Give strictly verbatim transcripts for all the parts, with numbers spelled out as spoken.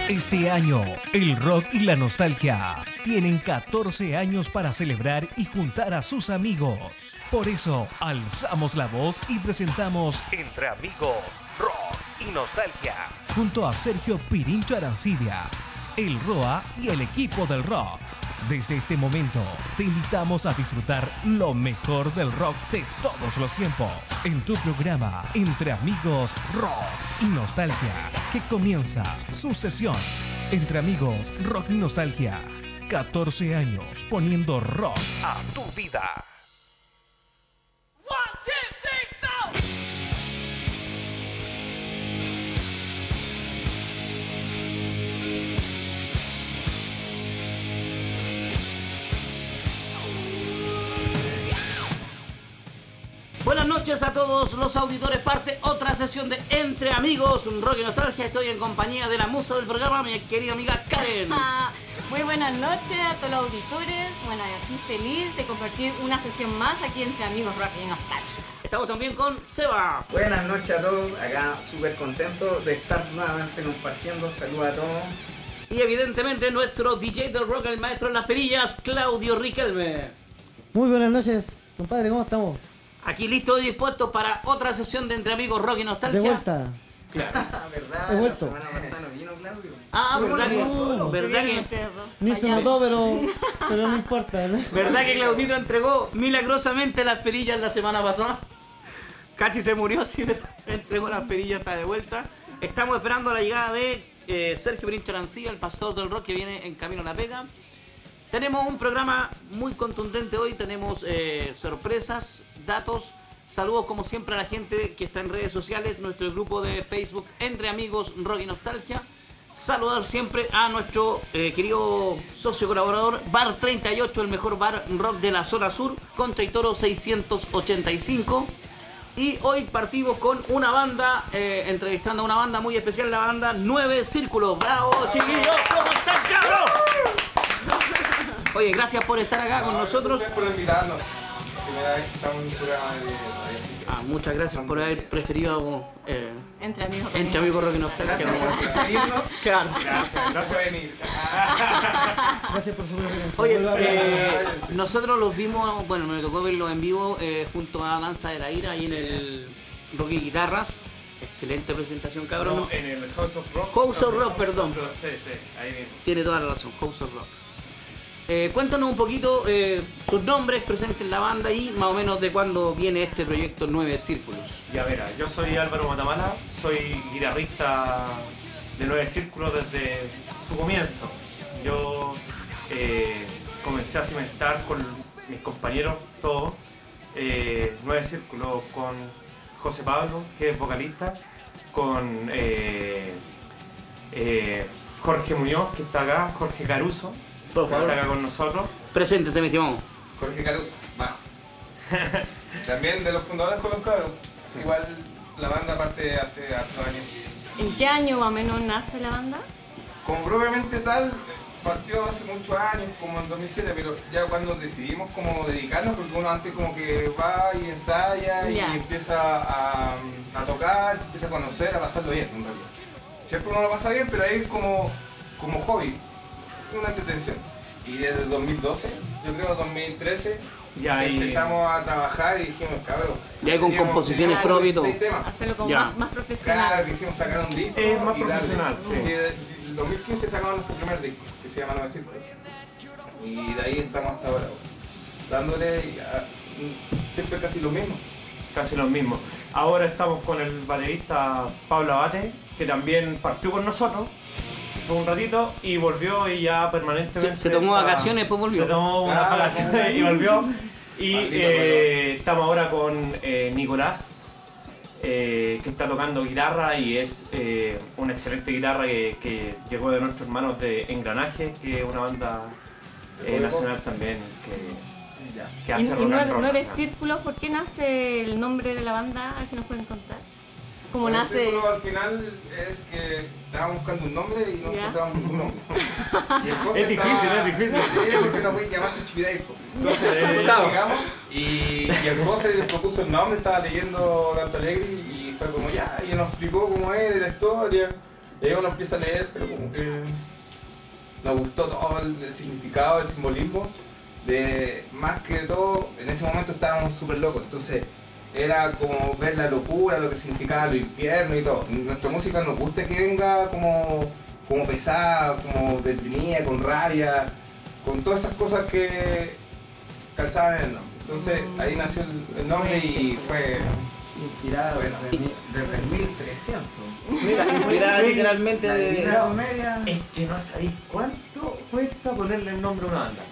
Este año, el rock y la nostalgia tienen catorce años para celebrar y juntar a sus amigos. Por eso, alzamos la voz y presentamos Entre Amigos, Rock y Nostalgia, junto a Sergio Pirincho Arancibia, el Roa y el equipo del rock. Desde este momento, te invitamos a disfrutar lo mejor del rock de todos los tiempos en tu programa Entre Amigos, Rock y Nostalgia, que comienza su sesión. Entre Amigos, Rock y Nostalgia, catorce años poniendo rock a tu vida. Buenas noches a todos los auditores, parte otra sesión de Entre Amigos, Rock y Nostalgia. Estoy en compañía de la musa del programa, mi querida amiga Karen. Ah, muy buenas noches a todos los auditores. Bueno, aquí feliz de compartir una sesión más aquí Entre Amigos, Rock y Nostalgia. Estamos también con Seba. Buenas noches a todos, acá súper contento de estar nuevamente compartiendo. Saludos a todos. Y evidentemente nuestro D J del rock, el maestro en las perillas, Claudio Riquelme. Muy buenas noches, compadre, ¿cómo estamos? Aquí listos y dispuestos para otra sesión de Entre Amigos, Rock y Nostalgia. De vuelta. Claro, ¿verdad? He vuelto. La semana pasada no vino Claudio. Ah, ¿verdad que, No, ¿verdad que, Ni se notó, pero, pero no importa, ¿no? ¿verdad que Claudito entregó milagrosamente las perillas la semana pasada? Casi se murió, sí, entregó las perillas, está de vuelta. Estamos esperando la llegada de eh, Sergio Pirincho Arancibia, el pastor del rock que viene en camino a La Pega. Tenemos un programa muy contundente hoy, tenemos eh, sorpresas, datos, saludos como siempre a la gente que está en redes sociales, nuestro grupo de Facebook Entre Amigos, Rock y Nostalgia. Saludar siempre a nuestro eh, querido socio colaborador Bar treinta y ocho, el mejor bar rock de la zona sur, Concha y Toro seiscientos ochenta y cinco. Y hoy partimos con una banda, eh, entrevistando a una banda muy especial, la banda Nueve Círculos. ¡Bravo, chiquillos! ¿Cómo están, cabros? Oye, gracias por estar acá no, con nosotros. Gracias por invitarnos. Primera vez que estamos en un programa de radio. Ah, muchas gracias por haber preferido eh, Entre Amigos, Entre Amigos Rock y Nostalgia. Gracias por preferirnos. Claro. Gracias, gracias por venir. Gracias por su preferencia. Oye, Vuelva a eh, hablar. nosotros los vimos, bueno, me tocó verlos en vivo eh, junto a Danza de la Ira ahí en el Rock y Guitarras. Excelente presentación, cabrón. No, en el House of Rock. House of Rock, perdón. Sí, sí, ahí mismo. Tiene toda la razón, House of Rock. Eh, cuéntanos un poquito eh, sus nombres, presenten la banda y más o menos de cuándo viene este proyecto Nueve Círculos. Ya verá, yo soy Álvaro Matamala, soy guitarrista de Nueve Círculos desde su comienzo. Yo eh, comencé a cimentar con mis compañeros todos eh, Nueve Círculos con José Pablo, que es vocalista, con eh, eh, Jorge Muñoz, que está acá, Jorge Caruso. Por favor, Está acá con nosotros. preséntese, mi estimado. Jorge Caruso, bajo. También de los fundadores con los cabros. Igual la banda parte hace, hace años. ¿En qué año más o menos nace la banda? Como propiamente tal, partió hace muchos años, como en dos mil siete, pero ya cuando decidimos como dedicarnos, porque uno antes como que va y ensaya y Ya. empieza a, a tocar, se empieza a conocer, a pasarlo bien en realidad. Siempre uno lo pasa bien, pero ahí es como, como hobby, una entretención. Y desde dos mil doce, yo creo dos mil trece, Ya ahí- empezamos a trabajar y dijimos, cabrón. Ya hay con teníamos- composiciones teníamos propias y todo. dieciséis temas. Hacerlo como Ya. más, más profesional. Claro, quisimos sacar un disco. Es más y darle. profesional, sí. En el dos mil quince sacamos nuestro primer disco, que se llama Nueve Círculos. Y de ahí estamos hasta ahora, dándole y, ah, siempre casi lo mismo. Casi los mismos. Ahora estamos con el baterista Pablo Abate, que también partió con nosotros. Fue un ratito y volvió y ya permanentemente. Se- se tomó está- vacaciones, después volvió. Se tomó unas Ah, vacaciones y volvió. Y Maldito eh, estamos ahora con eh, Nicolás, eh, que está tocando guitarra y es eh, una excelente guitarra que, que llegó de nuestros hermanos de Engranaje, que es una banda eh, nacional también que, Ya. que Y, hace y rock and nueve, roll. nueve círculos, ¿por qué nace el nombre de la banda? A ver si nos pueden contar. ¿Cómo Nueve nace? Círculos al final es que estábamos buscando un nombre y no Ya. encontramos ningún nombre. Y el José Es difícil, estaba- es difícil. Sí, porque no pueden llamarte Chipidaico. Entonces, Eh, nosotros llegamos y, y el José le propuso el nombre, estaba leyendo Canto Alegre y fue como ya, y nos explicó cómo es la historia. Y ahí uno empieza a leer, pero como que nos gustó todo el, el significado, el simbolismo. De, más que de todo, en ese momento estábamos súper locos, entonces era como ver la locura, lo que significaba lo infierno y todo. Nuestra música nos gusta que venga como, como pesada, como deprimida, con rabia, con todas esas cosas que calzaban en el nombre. Entonces ahí nació el, el nombre y fue Inspirado Bueno. desde, mi- desde mil trescientos. Mira, inspirada literalmente La de... Divina Comedia. Es que no sabéis cuánto cuesta ponerle el nombre a una banda.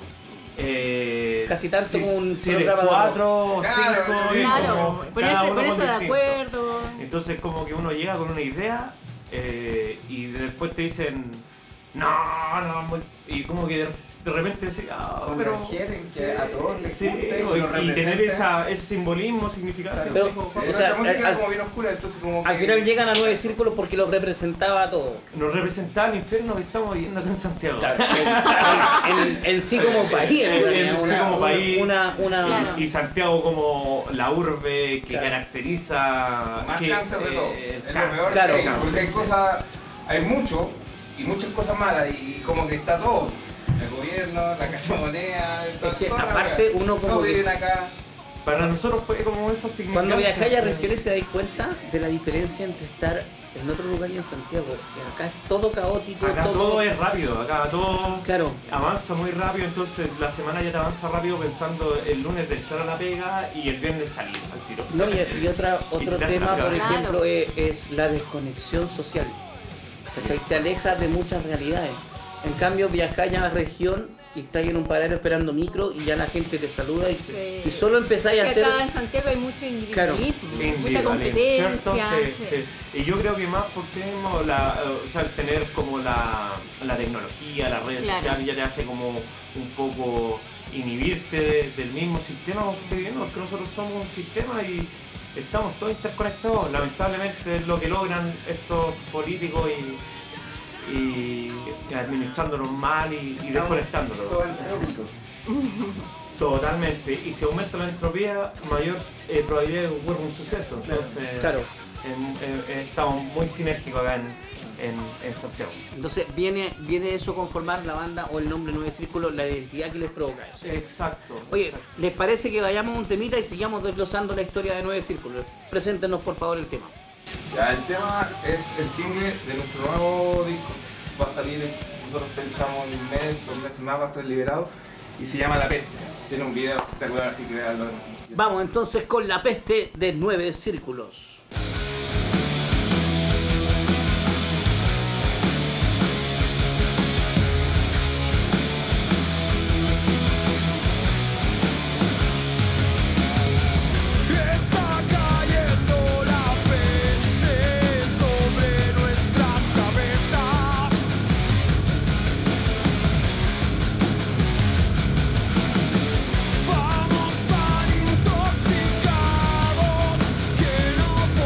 Eh, Casi tanto si, como un si de programa de cuatro o Claro, cinco, y Claro, como cada ponerse, uno ponerse con de distinto. acuerdo. Entonces como que uno llega con una idea eh, y después te dicen no, no, muy-", y como que de, de repente decís, ah, pero Converger en que a todos les sí, guste y, lo y tener representen. esa, ese simbolismo, significado. Pero- así como, Sí, O nuestra sea, música al- era como bien oscura, entonces como Al que- final llegan a Nueve Círculos porque los representaba a todos. nos representaba el infierno que estamos viviendo acá en Santiago. en, en- en sí como país, En- en sí una, como una- país. una, una- Claro. Y Santiago como la urbe que Claro. caracteriza más que, cáncer de todo. eh, Es lo cáncer, peor claro, que hay, cáncer, porque hay sí. cosas, hay mucho y muchas cosas malas y como que está todo. El gobierno, la casa de moneda, Es que toda la aparte wea. uno como Todos que- viven acá. Para nosotros fue como esa significancia. Cuando viajáis a regiones te dais cuenta de la diferencia entre estar en otro lugar y en Santiago. Que acá es todo caótico, Acá todo es rápido, acá todo Claro. avanza muy rápido, entonces la semana ya te avanza rápido pensando el lunes de entrar a la pega y el viernes salir al tiro. No, y, y otra, Y otro se te hace tema, rápido. por Claro. ejemplo, es, es la desconexión social. ¿Cachai? Te alejas de muchas realidades. En cambio, viajáis a la región y estáis en un paradero esperando micro y ya la gente te saluda y, Sí. y solo empezáis a Que hacer... acá en Santiago hay mucho individualismo, mucha Individualismo, competencia. ¿cierto? Sí, sí. sí. Y yo creo que más por sí mismo, la, eh, o sea, el tener como la, la tecnología, las redes Claro. sociales ya te hace como un poco inhibirte de- del mismo sistema que esté viviendo, porque nosotros somos un sistema y estamos todos interconectados. Lamentablemente es lo que logran estos políticos y, y, y administrándonos mal y, y desconectándonos. Todo entrópico. Totalmente. Y si aumenta la entropía, mayor eh, probabilidad de que ocurra un suceso. Entonces, Claro. en- en- estamos muy sinérgicos acá en, en, en Santiago. Entonces viene, viene eso conformar la banda o el nombre Nueve Círculos, la identidad que les provoca eso. Exacto. Oye, exacto. ¿les parece que vayamos a un temita y sigamos desglosando la historia de Nueve Círculos? Preséntenos por favor el tema. Ya, el tema es el single de nuestro nuevo disco. Va a salir, nosotros pensamos en un mes, dos meses más va a estar liberado y se llama La Peste. Tiene un video espectacular, así que veanlo. Vamos entonces con La Peste de Nueve Círculos. Está cayendo la peste sobre nuestras cabezas. Vamos tan intoxicados que no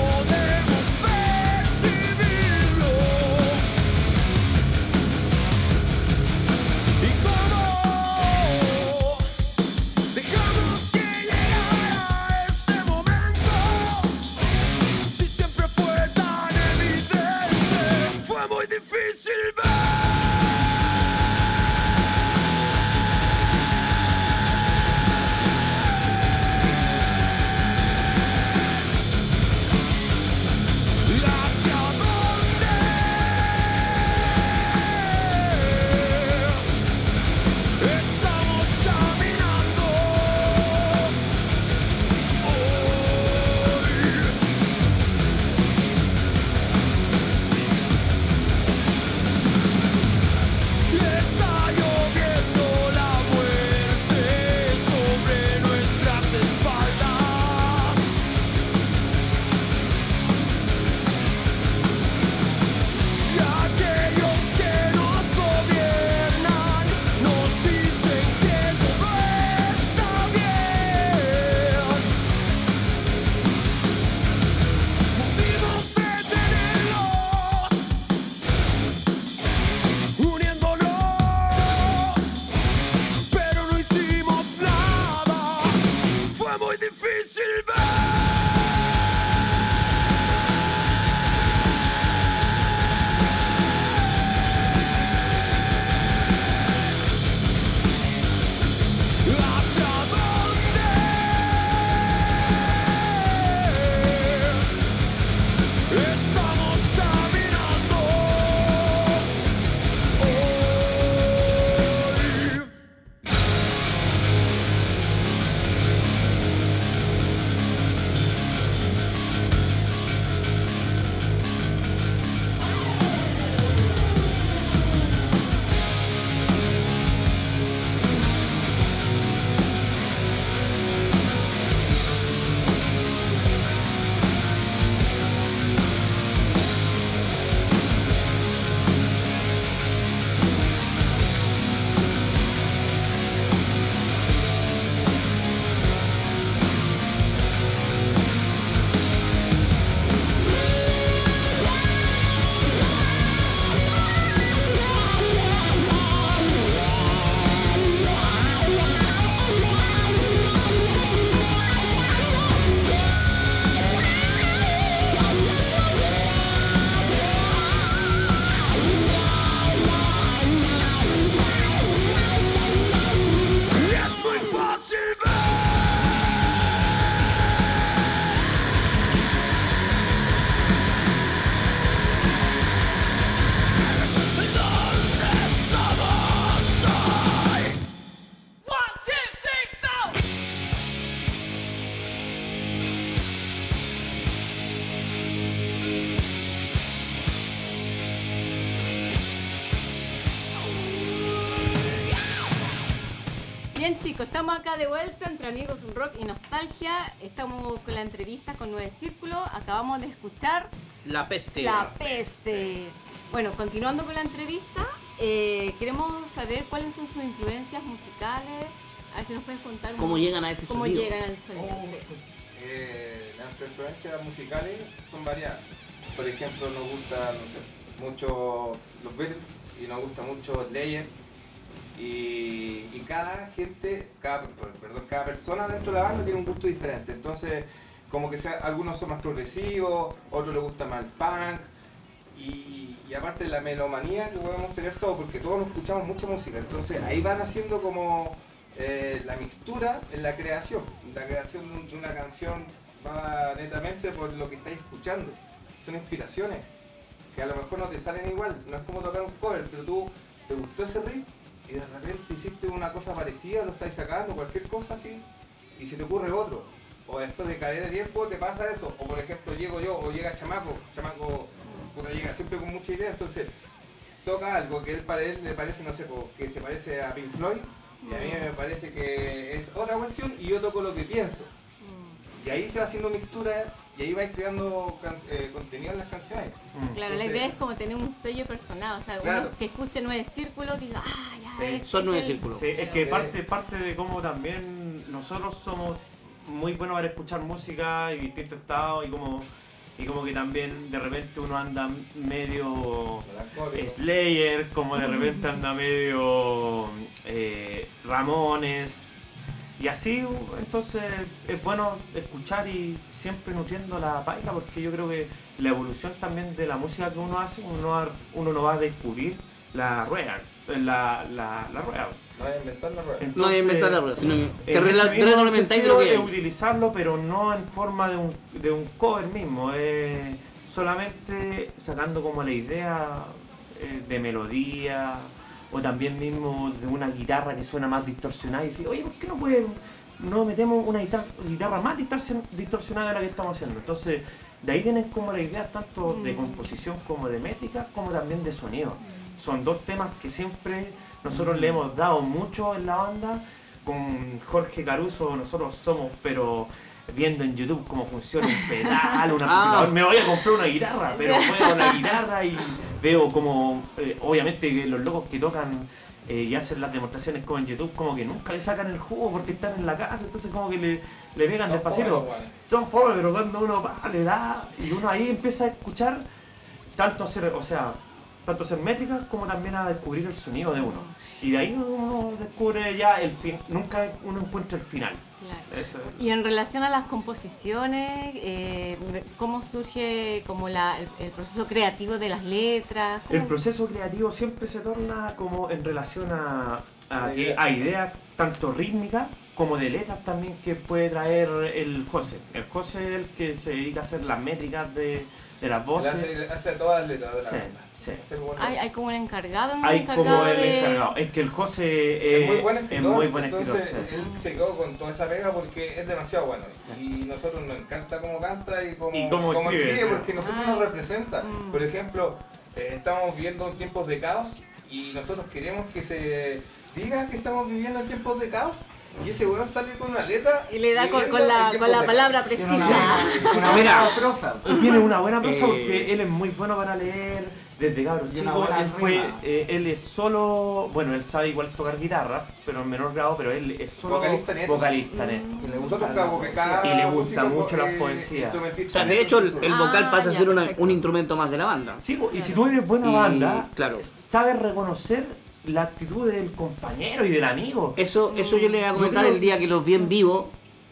Bien chicos, estamos acá de vuelta entre amigos, un rock y nostalgia. Estamos con la entrevista con Nueve Círculo. Acabamos de escuchar La peste. La Peste. Bueno, continuando con la entrevista, eh, queremos saber cuáles son sus influencias musicales. A ver si nos puedes contar un- ¿Cómo llegan a ese cómo sonido? llegan al sonido. Oh. Sí. Eh, las influencias musicales son variadas. Por ejemplo, nos gusta, no sé, mucho los Beatles y nos gusta mucho Slayer. Y, y cada gente, cada, perdón, cada persona dentro de la banda tiene un gusto diferente. Entonces, como que sea, algunos son más progresivos, otros les gusta más el punk. Y, y aparte de la melomanía que podemos tener todos, porque todos nos escuchamos mucha música. Entonces, ahí van haciendo como eh, la mixtura en la creación. La creación de, un- de una canción va netamente por lo que estáis escuchando. Son inspiraciones que a lo mejor no te salen igual. No es como tocar un cover, pero tú te gustó ese riff y de repente hiciste una cosa parecida, lo estáis sacando, cualquier cosa así, y se te ocurre otro. O después de caer de tiempo te pasa eso. O por ejemplo llego yo o llega Chamaco. Chamaco puta, llega siempre con mucha idea, entonces toca algo que él para él le parece, no sé, po, que se parece a Pink Floyd, y a mí me parece que es otra cuestión y yo toco lo que pienso. Y ahí se va haciendo mixtura y ahí vais creando can- eh, contenido en las canciones. Claro, la Entonces, idea es como tener un sello personal, o sea, Claro. uno que escuche Nueve Círculos diga, ah, ya, Sí. este Son es Nueve el- Círculos. Sí, es que parte, parte de cómo también nosotros somos muy buenos para escuchar música y distintos estados y como, y como que también de repente uno anda medio melancólico. Slayer, como de repente anda medio eh, Ramones y así, entonces es bueno escuchar y siempre nutriendo la paila porque yo creo que la evolución también de la música que uno hace, uno, va- uno no va a descubrir la rueda, la, la, la rueda. No voy a inventar la rueda. No hay inventar la rueda, sino que te en ese rela- mismo retroalimentáis de lo sentido que es hay. utilizarlo, pero no en forma de un, de un cover mismo, es solamente sacando como la idea eh, de melodía o también mismo de una guitarra que suena más distorsionada y decir, oye, ¿por qué no puede, no metemos una guitarra, guitarra más distorsion- distorsionada de la que estamos haciendo? Entonces, de ahí vienen como la idea tanto de composición como de métrica, como también de sonido. Son dos temas que siempre nosotros le hemos dado mucho en la banda. Con Jorge Caruso nosotros somos, pero viendo en YouTube cómo funciona un pedal, un amplificador. Me voy a comprar una guitarra, pero juego la guitarra y veo como, eh, obviamente que los locos que tocan eh, y hacen las demostraciones como en YouTube, como que nunca le sacan el jugo porque están en la casa, entonces como que le, le pegan Son despacito. fome, weón. Son pobres, pero cuando uno va, le da y uno ahí empieza a escuchar, tanto hacer, o sea, tanto hacer métricas como también a descubrir el sonido de uno. Y de ahí uno descubre ya el fin, nunca uno encuentra el final. Claro. Eso. Y en relación a las composiciones, eh, ¿cómo surge como la, el, el proceso creativo de las letras? ¿Cómo- El proceso creativo siempre se torna como en relación a, a, La que- idea. a ideas tanto rítmicas como de letras también que puede traer el José. El José es el que se dedica a hacer las métricas de, de las Él voces. hace, hace todas las letras de la Sí, banda. sí. Hace como- hay, hay como un encargado, un Hay encargado como el de- encargado. Es que el José eh, Es muy buen escritor, es muy buen escritor, entonces sí. él se quedó con toda esa pega porque es demasiado bueno. Y nosotros nos encanta cómo canta y cómo, Y cómo escribe, sí. porque nosotros Ah. nos representa. Mm. Por ejemplo, eh, estamos viviendo en tiempos de caos y nosotros queremos que se diga que estamos viviendo en tiempos de caos. Y ese weón sale con una letra Y le da con, viviendo con la, en con tiempos la de palabra Tiene precisa. una, una Mira. buena prosa. Y tiene una buena prosa Eh, porque él es muy bueno para leer desde cabros Y una chicos. buena Él, fue, rima. eh, él es solo, bueno, él sabe igual tocar guitarra, pero en menor grado, pero él es solo Vocalista neto. vocalista neto. Que le gusta Nosotros la cada, porque poesía. cada Y le gusta músico, mucho las eh, poesías. instrumentista O sea, de neto, hecho, el, sí, el Ah, vocal pasa a ya, ser una- perfecto. un instrumento más de la banda. Sí, po, y si tú eres buena Y, banda, claro. sabes reconocer la actitud del compañero y del amigo. Eso, eso yo le voy a Yo comentar creo- el día que los vi en vivo.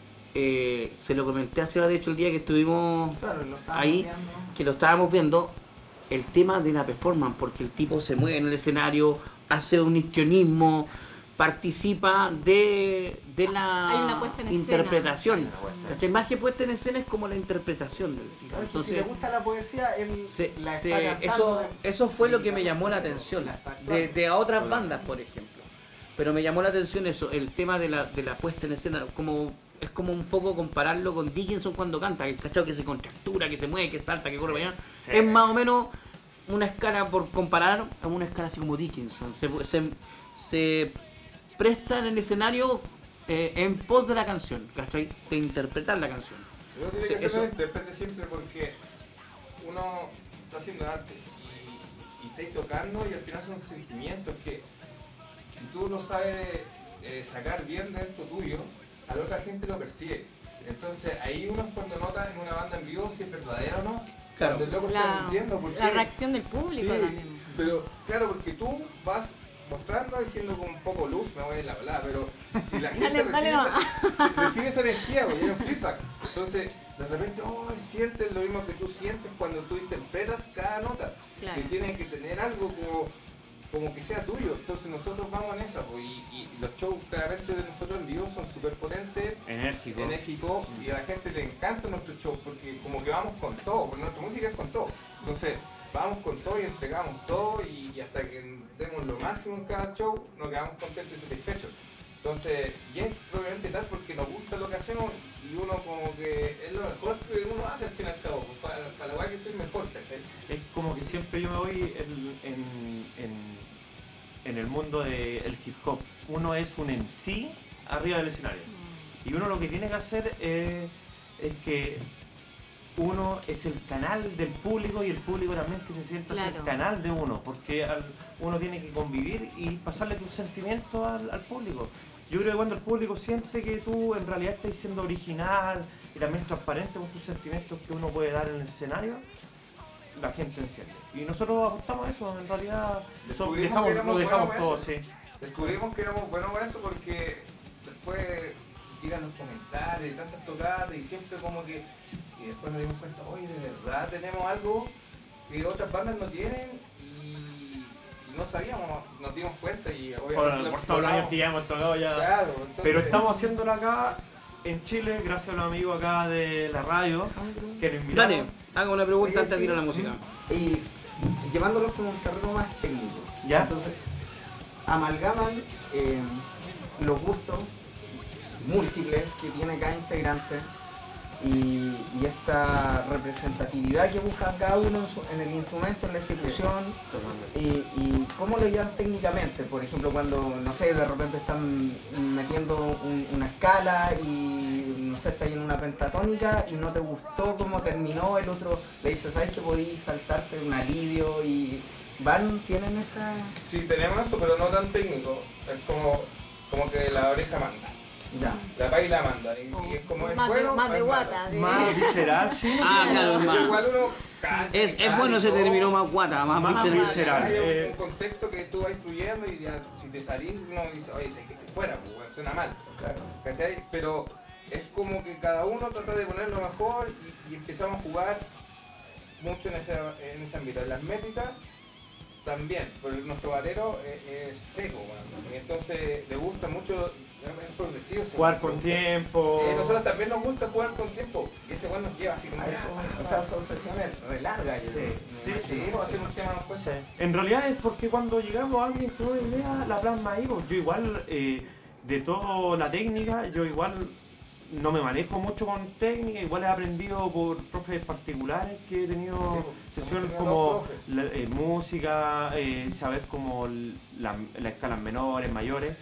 Eh, se lo comenté a Seba, de hecho, el día que estuvimos Claro, lo estábamos ahí, viendo. que lo estábamos viendo, el tema de la performance, porque el tipo se mueve en el escenario, hace un histrionismo, participa de, de la Hay una puesta en escena. interpretación. ¿Cachai? Más que puesta en escena es como la interpretación del tipo. Claro, que si Entonces, le gusta la poesía, él se- la se- está cantando. eso, eso fue lo que me llamó la atención La está de, actuando. de a otras bandas, por ejemplo. Pero me llamó la atención eso, el tema de la, de la puesta en escena, como es como un poco compararlo con Dickinson cuando canta, el cachado que se contractura, que se mueve, que salta, que corre para allá. Sí. Es más o menos una escala, por comparar, a una escala así como Dickinson. Se, se, se prestan el escenario eh, en pos de la canción, ¿cachai? De interpretar la canción. Uno tiene Sí, que ser eso. un intérprete siempre porque uno está haciendo arte y, y está tocando y al final son sentimientos que si tú lo sabes eh, sacar bien dentro tuyo, a la otra gente lo percibe. Entonces ahí uno es cuando nota en una banda en vivo si es verdadero o no. Claro. Cuando el loco está La, mintiendo. ¿Por la qué? reacción del público Sí, también. pero claro, porque tú vas mostrando y siendo con un poco luz, me voy a la hablar, pero y la gente Dale, recibe, dale esa, recibe esa energía, porque hay un feedback. Entonces, de repente, oh, sientes lo mismo que tú sientes cuando tú interpretas cada nota. Claro. Que tiene que tener algo como, como que sea tuyo. Entonces nosotros vamos en esa, pues, y, y los shows claramente de nosotros en vivo son súper potentes, Enérgico. enérgicos, y a la gente le encanta nuestros shows porque como que vamos con todo, porque nuestra música es con todo. Entonces, vamos con todo y entregamos todo y, y hasta que demos lo máximo en cada show, nos quedamos contentos y satisfechos. Entonces, y es probablemente tal porque nos gusta lo que hacemos y uno como que es lo mejor que uno hace al fin y al cabo, pues, para, para la guay que soy mejor, ¿cachai? Es como que siempre yo me voy en, en, en, en el mundo del hip hop. Uno es un M C arriba del escenario. Y uno lo que tiene que hacer es, es que uno es el canal del público y el público también que se sienta Claro. el canal de uno, porque al- uno tiene que convivir y pasarle tus sentimientos al, al público. Yo creo que cuando el público siente que tú en realidad estás siendo original y también transparente con tus sentimientos que uno puede dar en el escenario, la gente enciende. Y nosotros apostamos a eso, en realidad so- Descubrimos dejamos, que éramos lo dejamos buenos todo, para sí. eso. Descubrimos que éramos buenos para eso porque después llegan los comentarios y tantas tocadas y siempre como que, y después nos dimos cuenta, oye, de verdad tenemos algo que otras bandas no tienen y, y no sabíamos, nos dimos cuenta y obviamente Por, lo por todos los exploramos. años que ya hemos tocado ya. Claro, entonces, Pero estamos haciéndolo acá en Chile, gracias a los amigos acá de la radio que nos invitaron. Dale, haga una pregunta Oye, antes de ir a la sí. música. Y llevándolos como un terreno más técnico. ¿Ya? Entonces, amalgaman eh, los gustos múltiples que tiene cada integrante y, y esta representatividad que busca cada uno en, su- en el instrumento, en la ejecución y, y cómo lo llevan técnicamente. Por ejemplo, cuando, no sé, de repente están metiendo un- una escala y, no sé, está ahí en una pentatónica y no te gustó cómo terminó, el otro le dice, ¿sabes que podías saltarte un alivio? Y van, tienen esa... sí, tenemos eso, pero no tan técnico. Es como, como que la oreja manda, Ya. la baila manda. Y, y es como es más bueno, de, más de es malo. guata. de- Más visceral, sí. Ah, claro, es más. Igual uno cacha, Es, es cacha bueno y ese todo. término más guata, más, Más visceral. visceral. Hay un- eh. un contexto que tú vas fluyendo y ya, si te salís, uno dice, oye, sé que te fuera, pues, bueno, suena mal. Claro. ¿Cachai? Pero es como que cada uno trata de poner lo mejor y, y empezamos a jugar mucho en ese, en ese ámbito. En las métricas también, porque nuestro batero es, es seco, bueno, y entonces le gusta mucho, es progresivo. ese Jugar bueno. con tiempo. Sí, a nosotros también nos gusta jugar con tiempo y ese bueno nos lleva así como A eso, ya, o sea, son sesiones re largas. yo Sí, creo. sí, Me sí, imagino. vamos a hacer un tema después. Sí. En realidad es porque cuando llegamos a alguien con una idea, la plasma ahí. Pues yo igual, eh, de toda la técnica, yo igual no me manejo mucho con técnica, igual he aprendido por profes particulares que he tenido Sí, sesiones hemos tenido como dos profes. la- eh, música, eh, saber como l- la- las escalas menores, mayores.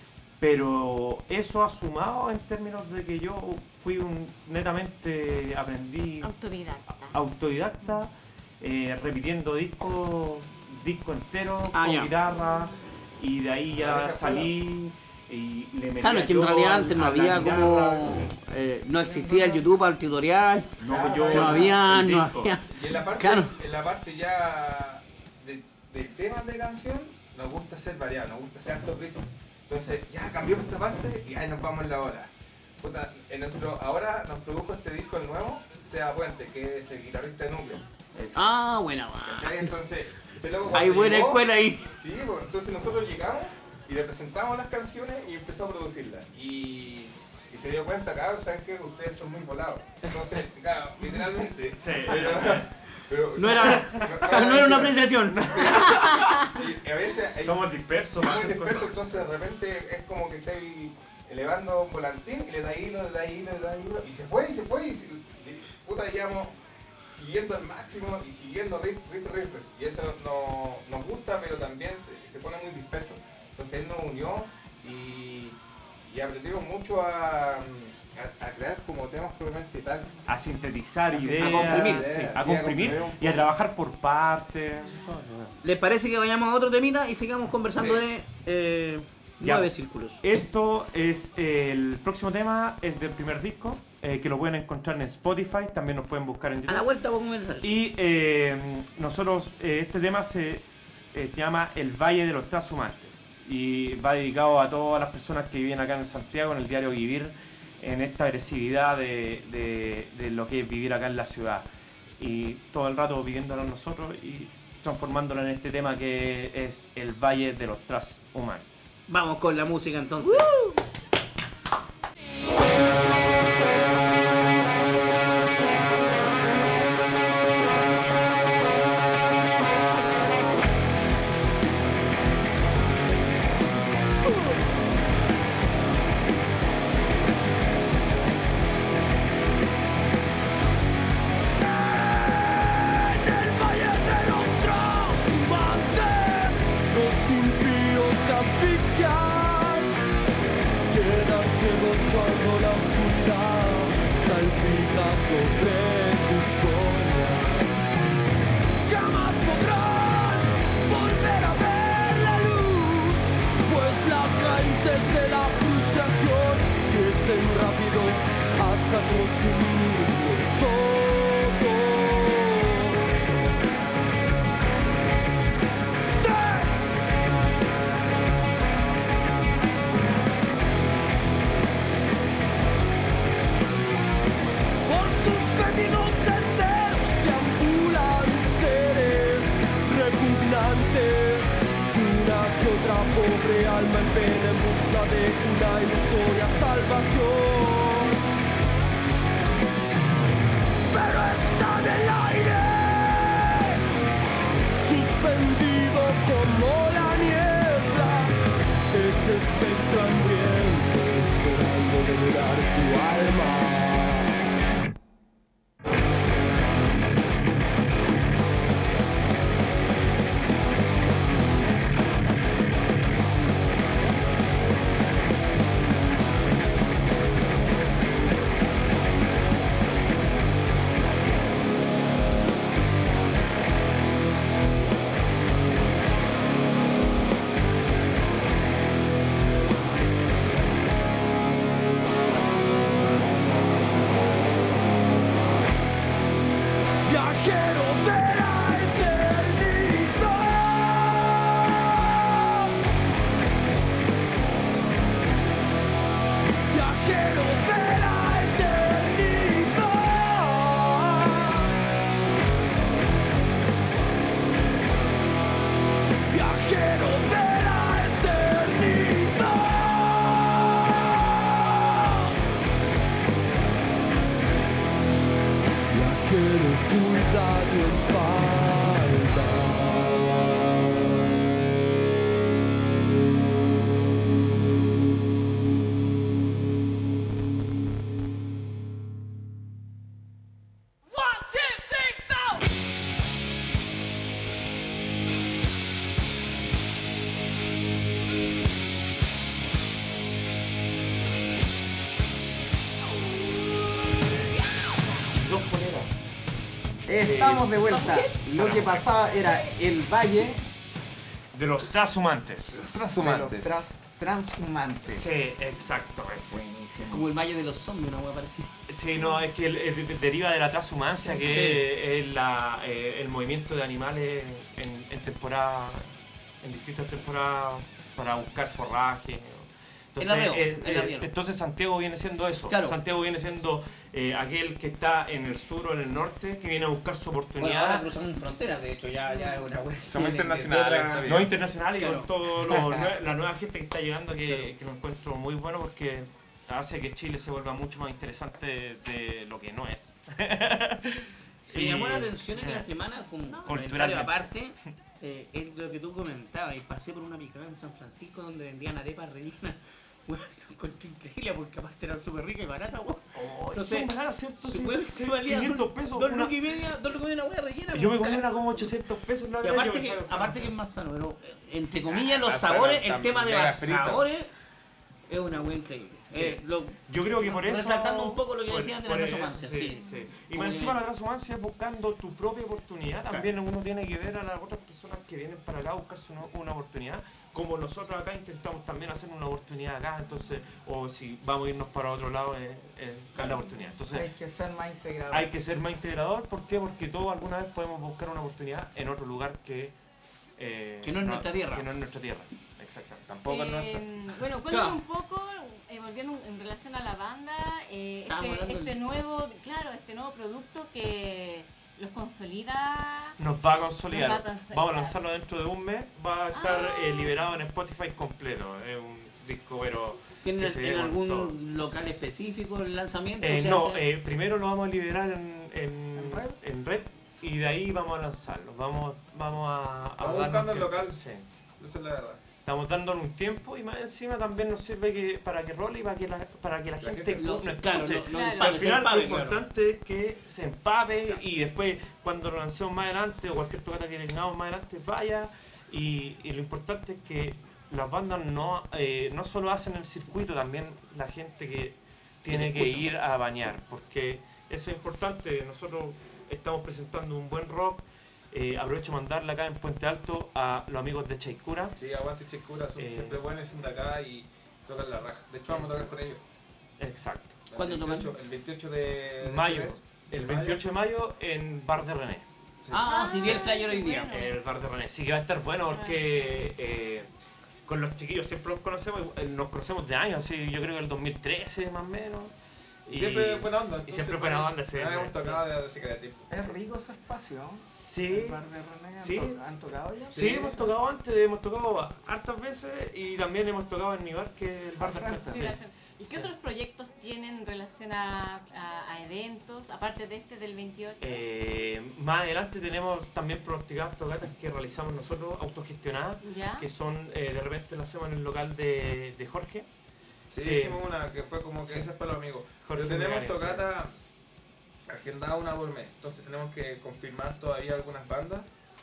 Pero eso ha sumado en términos de que yo fui un netamente aprendí Autodidacta. autodidacta, eh, repitiendo discos disco entero Ah, con ya. guitarra y de ahí ya Oreja salí y le metí Claro, es que en yo realidad al- antes no a la había guitarra. como... eh, no existía el YouTube para el tutorial, No, yo- no había, el no disco. había... Y en la parte, Claro. en la parte ya de, de temas de canción, nos gusta ser variado, nos gusta ser harto ritmo. Entonces, ya cambiamos esta parte y ahí nos vamos en la hora. Puta, en nuestro, ahora nos produjo este disco el nuevo, Sea Puente, que es el guitarrista de Núcleo. Ah, buena, buena. ¿Cachai? Entonces, ese loco Hay cuando buena llegó- escuela ahí. Sí, pues, entonces nosotros llegamos y le presentamos las canciones y empezó a producirlas. Y, y se dio cuenta, cabrón, ¿saben qué? Ustedes son muy volados. Entonces, claro, literalmente. Sí. Pero, pero- No era, no era una apreciación. Y a veces hay Somos dispersos, muy más disperso, entonces de repente es como que estoy elevando un volantín y le da hilo, le da hilo, le da hilo. Y se fue, y se fue, y, se- y puta, íbamos siguiendo al máximo y siguiendo riff, riff, riff. Y eso no, nos gusta, pero también se, se pone muy disperso. Entonces él nos unió y, y aprendimos mucho a, a, a crear como temas propiamente y tal. A sintetizar A ideas, comprimir, sí, sí, a a comprimir comprimir un y a poco. trabajar por partes. ¿Les parece que vayamos a otro temita y sigamos conversando Sí. de eh, Ya. nueve círculos? Esto es eh, el próximo tema, es del primer disco, eh, que lo pueden encontrar en Spotify, también nos pueden buscar en A la YouTube. vuelta vamos a conversar eso. Y eh, nosotros, eh, este tema se, se llama El Valle de los Trashumantes y va dedicado a todas las personas que viven acá en Santiago, en el diario vivir, en esta agresividad de, de, de lo que es vivir acá en la ciudad. Y todo el rato viviéndolo nosotros y transformándolo en este tema que es El Valle de los Trashumantes. Vamos con la música entonces. En el valle de los trashumantes, los impíos se asfixian, quedan ciegos cuando la oscuridad salpica sobre sus córneas. Jamás podrán volver a ver la luz, pues las raíces de la frustración crecen rápido hasta consumirlo todo. Por sus fétidos senderos deambulan seres repugnantes. Una que otra pobre alma en pena en busca de una ilusoria salvación. Pero está en el aire, suspendido como la niebla, ese espectro hambriento esperando devorar tu alma. Viajero de la eternidad, viajero de la eternidad, viajero de la eternidad. Viajero, cuida tu espalda. Dos poleras. Estamos de vuelta. Lo que pasaba era el valle De los Trashumantes. Los de trashumantes. los tras- transhumantes. Sí, exacto. Buenísimo. Como el valle de los zombies, una wea parecida. Sí, no, es que el- el- de- deriva de la transhumancia, que Sí. es, es la, eh, el movimiento de animales en, en temporada, en distintas temporadas para buscar forraje. Entonces, El arreo, eh, el eh, arriero. entonces Santiago viene siendo eso. Claro. Santiago viene siendo eh, aquel que está en el sur o en el norte, que viene a buscar su Bueno, ahora oportunidad. cruzamos fronteras, de hecho, ya, ya es una wea. Somos de- de- internacionales, de otra- está bien. No internacional y Claro. con todo lo- nue- la nueva gente que está llegando que, que lo encuentro muy bueno porque hace que Chile se vuelva mucho más interesante de, de lo que no es. Me Y- llamó la atención en la semana, con comentario aparte, eh, es lo que tú comentabas. Y pasé por una picada en San Francisco donde vendían arepas rellenas. Bueno, lo encontré increíble porque aparte eran súper ricas y baratas, weón. Oh, Entonces, son baratas, ¿cierto? Se Sí, puede, sí, se valía quinientos dos- pesos. Dos una- lucas y media, dos lucas y media, una hueá rellena. Yo me weón. comí una como ochocientos pesos la Y otra vez, aparte yo que, pensaba- aparte que es más sano, pero eh, entre comillas los Ah, sabores, sana, el tema de mega los frita. sabores Es una wea increíble. Sí. Eh, lo- Yo creo que por eso... Resaltando un poco lo que por- decían de por la eso, transhumancia, sí. sí. Y Como más que- encima la transhumancia es buscando tu propia oportunidad. También uno tiene que ver a las otras personas que vienen para acá a buscarse una, una oportunidad. Como nosotros acá intentamos también hacer una oportunidad acá, entonces, o si vamos a irnos para otro lado, es, es buscar la oportunidad. Hay Entonces, que ser más integrador. hay que ser más integrador. ¿Por qué? Porque todos alguna vez podemos buscar una oportunidad en otro lugar que... eh, Que no es nuestra tierra. Que no es nuestra tierra, exacto. Tampoco es nuestra. Eh, bueno, cuéntame Claro. un poco, eh, volviendo en relación a la banda, eh, Estábamos este, hablando este del- nuevo, claro, este nuevo producto que los consolida. Nos va a consolidar. Nos va a consolidar. Vamos a lanzarlo dentro de un mes. Va a estar Ah. eh, liberado en Spotify completo. Es un disco, pero. ¿Tienen que se en ve con algún todo. local específico el lanzamiento? Eh, ¿Se no, hace- eh, primero lo vamos a liberar en, en, ¿En red? en red y de ahí vamos a lanzarlo. Vamos, vamos a, a Estamos darnos buscando el tiempo. local. Sí. Esa es la verdad. Estamos dándole un tiempo y más encima también nos sirve que, para que role y para que la, para que la, La gente, gente no, lo- no claro, escuche. no- no Claro. O sea, al empape, se final empape, lo claro. importante es que se empape y después cuando lo lancemos más adelante o cualquier tocata que tengamos más adelante vaya y, y lo importante es que las bandas no, eh, no solo hacen el circuito, también la gente que tiene que ir a bañar, porque eso es importante. Nosotros estamos presentando un buen rock. Eh, aprovecho de mandarle acá en Puente Alto a los amigos de Chaicura. Sí, aguante Checura, son Eh. siempre buenos, son de acá y tocan la raja. De hecho, vamos a tocar con ellos. Exacto. El ¿Cuándo tocan? veintiocho El veintiocho de de Mayo. este mes. El veintiocho de mayo en Bar de René. Sí. Ah, sí, vi el flyer hoy día. Bueno. El Bar de René. Sí que va a estar bueno porque eh, con los chiquillos siempre los conocemos, eh, nos conocemos de años, así, yo creo que el dos mil trece más o menos. Y siempre buena onda. y entonces, siempre buena onda, sí, Ya sí, hemos tocado de hace que tiempo. Es rico ese espacio. Sí, El bar de René, ¿han sí. to- ¿Han tocado ya? sí, hemos tocado antes, hemos tocado hartas veces y también hemos tocado en mi bar, que es el bar de Al frente. frente. Sí, Sí. la frente. ¿Y qué otros proyectos tienen en relación a, a- a eventos, aparte de este del veintiocho? Eh, más adelante tenemos también pronosticadas tocatas que realizamos nosotros, autogestionadas, ¿Ya? que son, eh, de repente las hacemos en el local de, de Jorge. Sí, Eh, hicimos una que fue como que sí. esa es para los amigos. Jorge Pero tenemos Meganes, tocata agendada una por mes, entonces tenemos que confirmar todavía algunas bandas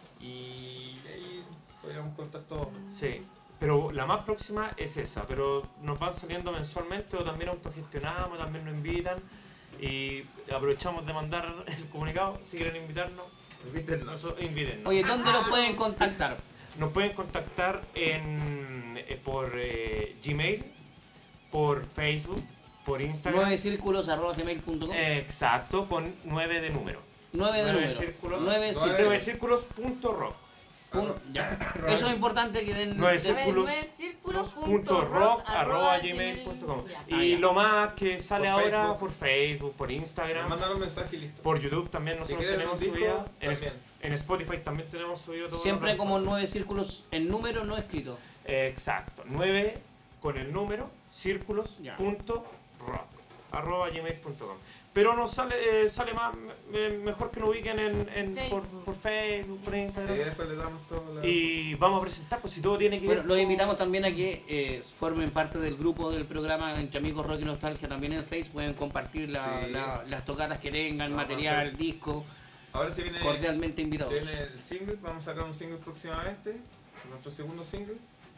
y ahí podríamos contar todo. Sí, pero la más próxima es esa, pero nos van saliendo mensualmente o también autogestionamos, también nos invitan y aprovechamos de mandar el comunicado, si quieren invitarnos, Invítennos. nosotros- invítennos. Oye, ¿dónde los pueden contactar? Nos pueden contactar en, eh, por eh, Gmail, por Facebook, por Instagram. nueve círculos arroba gmail punto com. Exacto, con nueve de número. nueve de nueve número. círculos. nueve Nueve. nueve círculos punto rock. Pun- ya. Eso es importante que den. Nueve de- círculos. nueve círculos punto rock arroba gmail gmail punto com. ya. Ah, Y ya. lo más que sale Por ahora Facebook. por Facebook, por Nos Instagram, mandan un mensaje y listo. por YouTube también Si nosotros quieren tenemos un disco, subido. En, también. en Spotify también tenemos subido todo. Siempre lo como lanzado. nueve círculos en número no escrito. Exacto, nueve con el número, círculos, Ya. punto, rock, arroba gmail punto com. Pero nos sale, eh, sale más, me- mejor que nos ubiquen en, en por, Facebook. por Facebook, por Sí, Instagram. después le damos todo la... Y vamos a presentar, pues si todo tiene que Bueno, ver los con- invitamos también a que eh, formen parte del grupo del programa Entre Amigos Rock y Nostalgia también en Facebook. Pueden compartir la- Sí. la- las tocatas que tengan, Vamos a material, hacer- disco. Ahora se viene, Cordialmente invitados. se viene el single, vamos a sacar un single próximamente, nuestro segundo single.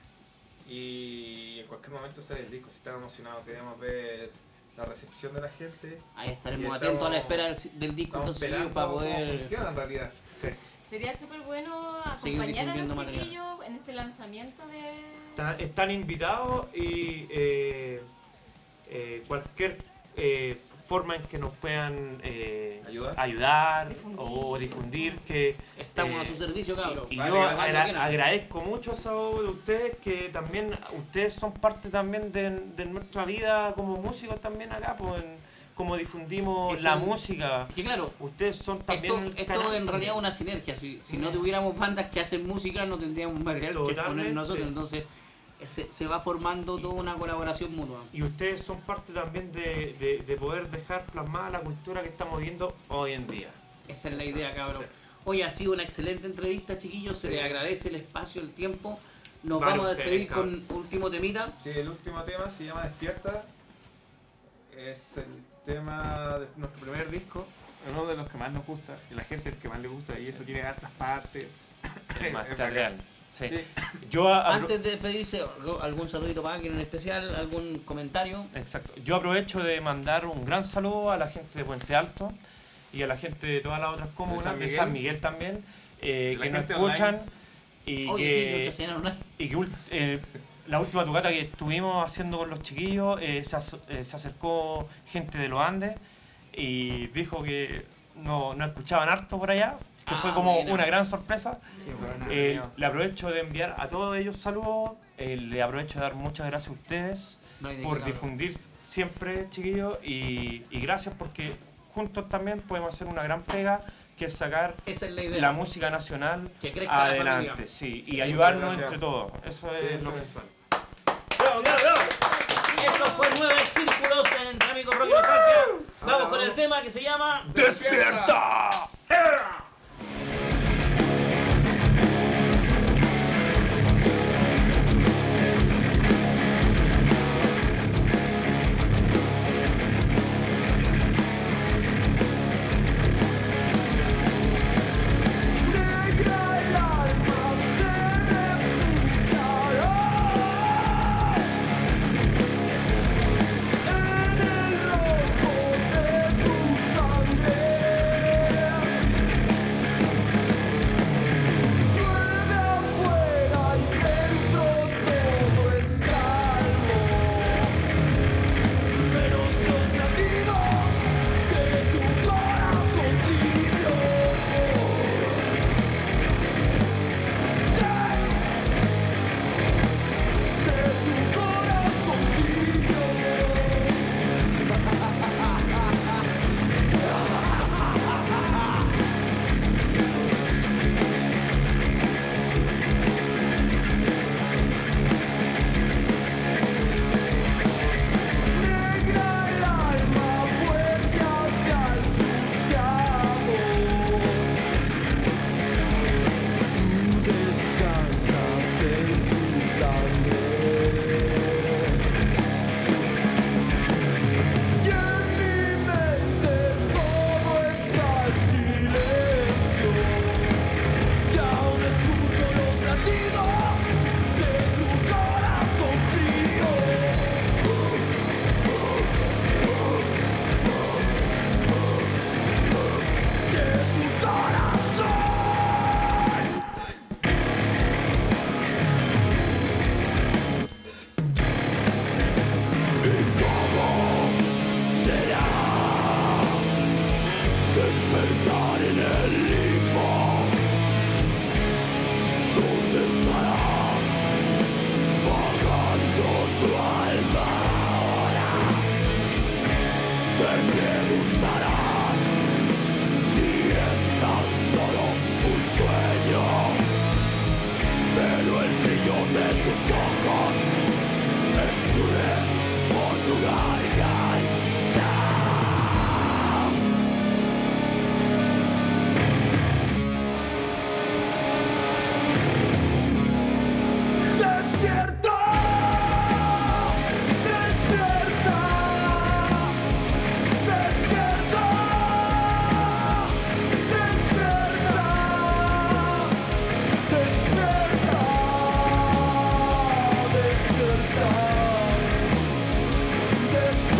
Y en cualquier momento sale el disco, si están emocionados, queremos ver la recepción de la gente. Ahí estaremos Y atentos a la estamos- espera del, del disco Estamos entonces esperando para cómo poder. funciona en realidad. Sí. Sería súper bueno Seguir acompañar a difundiendo los material. chiquillos en este lanzamiento de... Está- están invitados y eh, eh, cualquier eh, forma en que nos puedan eh, ¿Ayudar? ayudar Difundir. o difundir que Estamos eh, a su servicio, cabrón. y Vale, yo gracias, agra- cuando quieran. agradezco mucho eso de ustedes, que también ustedes son parte también de, de nuestra vida como músicos también acá, pues, en- como difundimos Es la un- música. Es que claro, Ustedes son también esto, el esto canal en también. realidad es una sinergia. Si, si no tuviéramos bandas que hacen música, no tendríamos material que poner Totalmente. nosotros. Entonces eh, se, se va formando toda una colaboración mutua. Y ustedes son parte también de, de, de poder dejar plasmada la cultura que estamos viendo hoy en día. Esa es la idea, cabrón. Sí. Hoy ha sido una excelente entrevista, chiquillos. Se Sí. les agradece el espacio, el tiempo. Nos Vale, vamos a ustedes, despedir cabrón. con último temita. Sí, el último tema se llama Despierta. Es el tema de nuestro primer disco, uno de los que más nos gusta, y la gente el que más le gusta, y eso tiene hartas partes. El Es material. bacán. Sí. Sí. Yo apro- Antes de despedirse, ¿algún saludito para alguien en especial? ¿Algún comentario? Exacto. Yo aprovecho de mandar un gran saludo a la gente de Puente Alto y a la gente de todas las otras comunas, San de Miguel. San Miguel también, eh, La que nos gente escuchan y Oye, que, sí, nuestra señora online. y que ult- eh, la última tocata que estuvimos haciendo con los chiquillos, eh, se, as- eh, se acercó gente de los Andes y dijo que no, no escuchaban harto por allá, que Ah, fue como buena. una gran sorpresa. Qué buena. Eh, le aprovecho de enviar a todos ellos saludos, eh, le aprovecho de dar muchas gracias a ustedes No hay de qué, por cabrón. difundir siempre, chiquillos, y, y gracias porque juntos también podemos hacer una gran pega, que es sacar Esa es la idea. la música nacional Que crezca la adelante, familia. sí, y ayudarnos gracias. entre todos. Eso Sí, es eso lo que es. ¡Bravo, bravo, bravo! Esto fue Nueve Círculos en Entre Amigos Rock y Nostalgia. Vamos con el tema que se llama ¡Despierta! Negra el alma se refugiará en el rojo de tu sangre. Llueve afuera y dentro todo es calmo, menos los latidos de tu corazón tibio. De tu corazón tibio. Negra el alma pues ya se ha ensuciado. Tú descansas en tu sangre y en mi mente todo está en silencio y aún escucho los latidos de tu corazón frío. De tu corazón. Será despertar en el limbo, donde estará vagando tu alma ahora. Te preguntarás si es tan solo un sueño, pero el brillo de tus ojos escurre por tu garganta. ¡Despierta! ¡Despierta! ¡Despierta! ¡Despierta! ¡Despierta! ¡Despierta!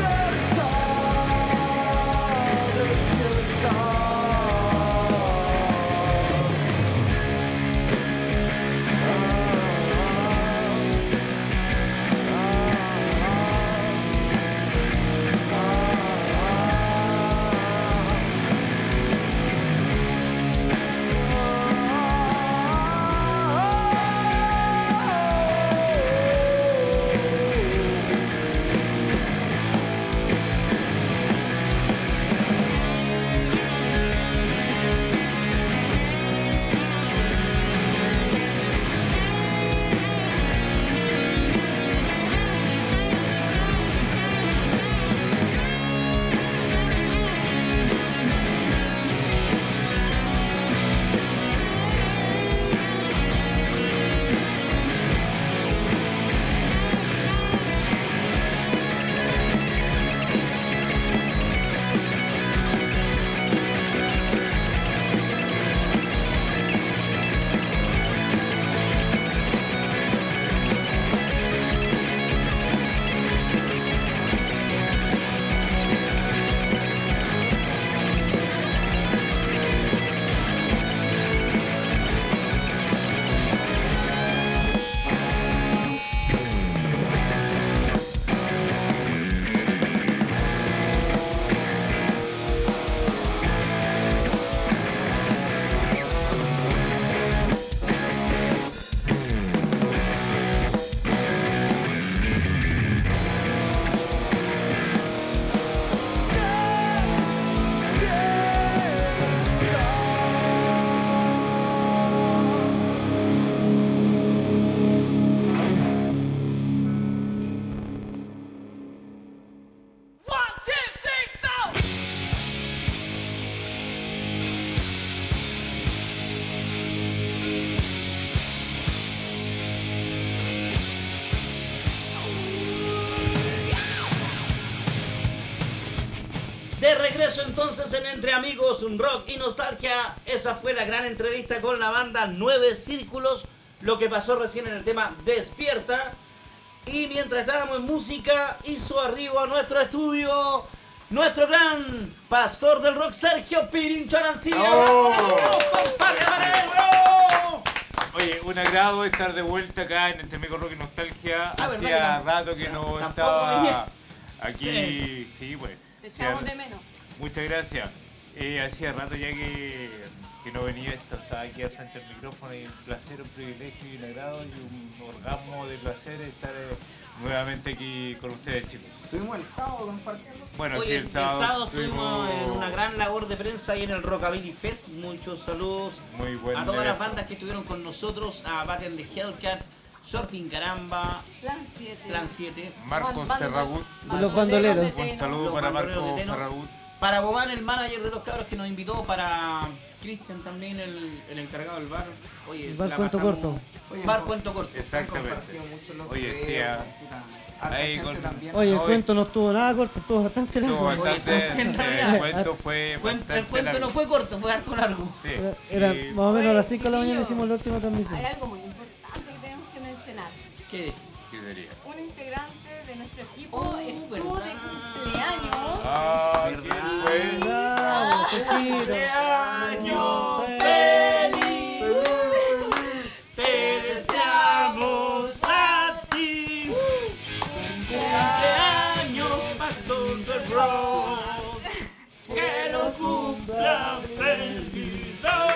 regreso entonces en Entre Amigos, un rock y nostalgia. Esa fue la gran entrevista con la banda Nueve Círculos, lo que pasó recién en el tema Despierta. Y mientras estábamos en música, hizo arriba a nuestro estudio nuestro gran pastor del rock, Sergio Pirincho Arancilla. ¡Oh! ¡Compadre, para él, bro! Oye, un agrado estar de vuelta acá en Entre Amigos Rock y Nostalgia. Ah, Hacía ¿verdad que no? rato que no Tampoco estaba venía. aquí. Sí, pues. Te hacía- echamos de menos. Muchas gracias. Eh, hacía rato ya que, que no venía esto, estaba aquí al frente del micrófono y un placer, un privilegio y un agrado y un orgasmo de placer estar eh, nuevamente aquí con ustedes, chicos. Estuvimos el sábado compartiendo. Bueno, Oye, sí, el sábado, estuvimos en una gran labor de prensa ahí en el Rockabilly Fest. Muchos saludos muy buen a todas las evento. bandas que estuvieron con nosotros, a Batten de Hellcat, Surfing Caramba, Plan siete. Plan siete, Marcos Ban- Ferragut, Los bandoleros. un saludo Los para bandoleros Marcos de Teno. Ferragut. para Bobán, el manager de los cabros que nos invitó, para Cristian también, el, el encargado del bar. Oye, El bar la Cuento pasamos- Corto. Oye, Bar han- Cuento Corto. Exactamente. han compartido mucho los Oye, videos, sí, ah, puta, harta ahí gente con- también. Oye, el Hoy- cuento no estuvo nada corto, estuvo bastante Estuvo largo. bastante, Oye, en sí, realidad- el cuento fue Cuen- bastante el cuento largo. no fue corto, fue harto largo. Sí. Era, era y- más o menos a las Oye, cinco de la mañana chiquillos, hicimos la última transmisión. Hay algo muy importante que tenemos que mencionar. ¿Qué? ¿Qué sería? Un integrante de nuestro equipo Oh, estuvo ¿verdad? de cumpleaños. Ah, ¿Verdad? ¿quién fue? Bravo, Sejiro. ¡Cumpleaños Feliz. feliz! ¡Te deseamos a ti! ¡Cumpleaños, pastor del rock! ¡Que lo cumpla feliz!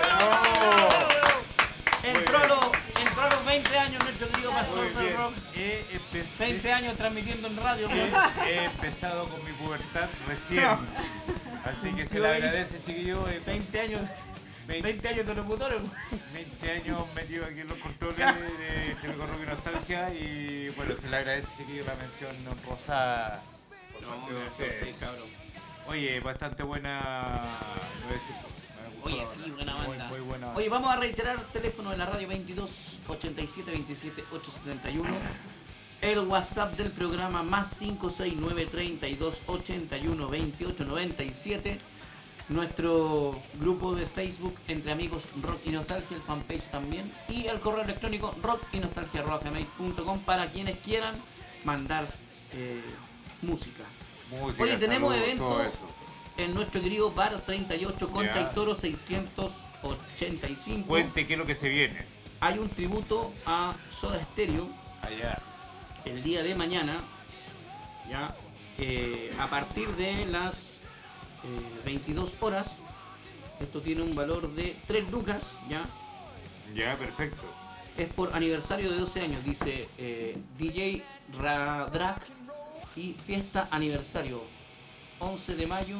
Entró a los, entró a los veinte años nuestro querido Muy pastor del bien. rock. He, empe- veinte años transmitiendo en radio. he- he empezado con mi pubertad recién. Así que se le agradece, chiquillos. eh, veinte años. veinte años de locutores. veinte años metido aquí en los controles de Teleco Rock y Nostalgia. Y bueno, se le agradece, chiquillos, la mención honrosa por parte de ustedes. Oye, bastante buena. Voy a decir, me gustó Oye, la sí, banda. buena Muy, banda. muy buena banda. Oye, vamos a reiterar el teléfono de la radio veintidós ochenta y siete veintisiete ochocientos setenta y uno. El WhatsApp del programa más cinco seis nueve treinta y dos ochenta y uno veintiocho noventa y siete. Nuestro grupo de Facebook Entre Amigos Rock y Nostalgia, el fanpage también. Y el correo electrónico rock y nostalgia arroba gmail punto com para quienes quieran mandar eh, música. Música, Oye, tenemos saludos, eventos todo eso. en nuestro querido Bar treinta y ocho Concha Ya. y Toro seiscientos ochenta y cinco. Cuente qué es lo que se viene. Hay un tributo a Soda Stereo Allá. el día de mañana, ya eh, a partir de las eh, veintidós horas. Esto tiene un valor de tres lucas, ya. Ya, perfecto. Es por aniversario de doce años, dice eh, D J Radrak y fiesta aniversario once de mayo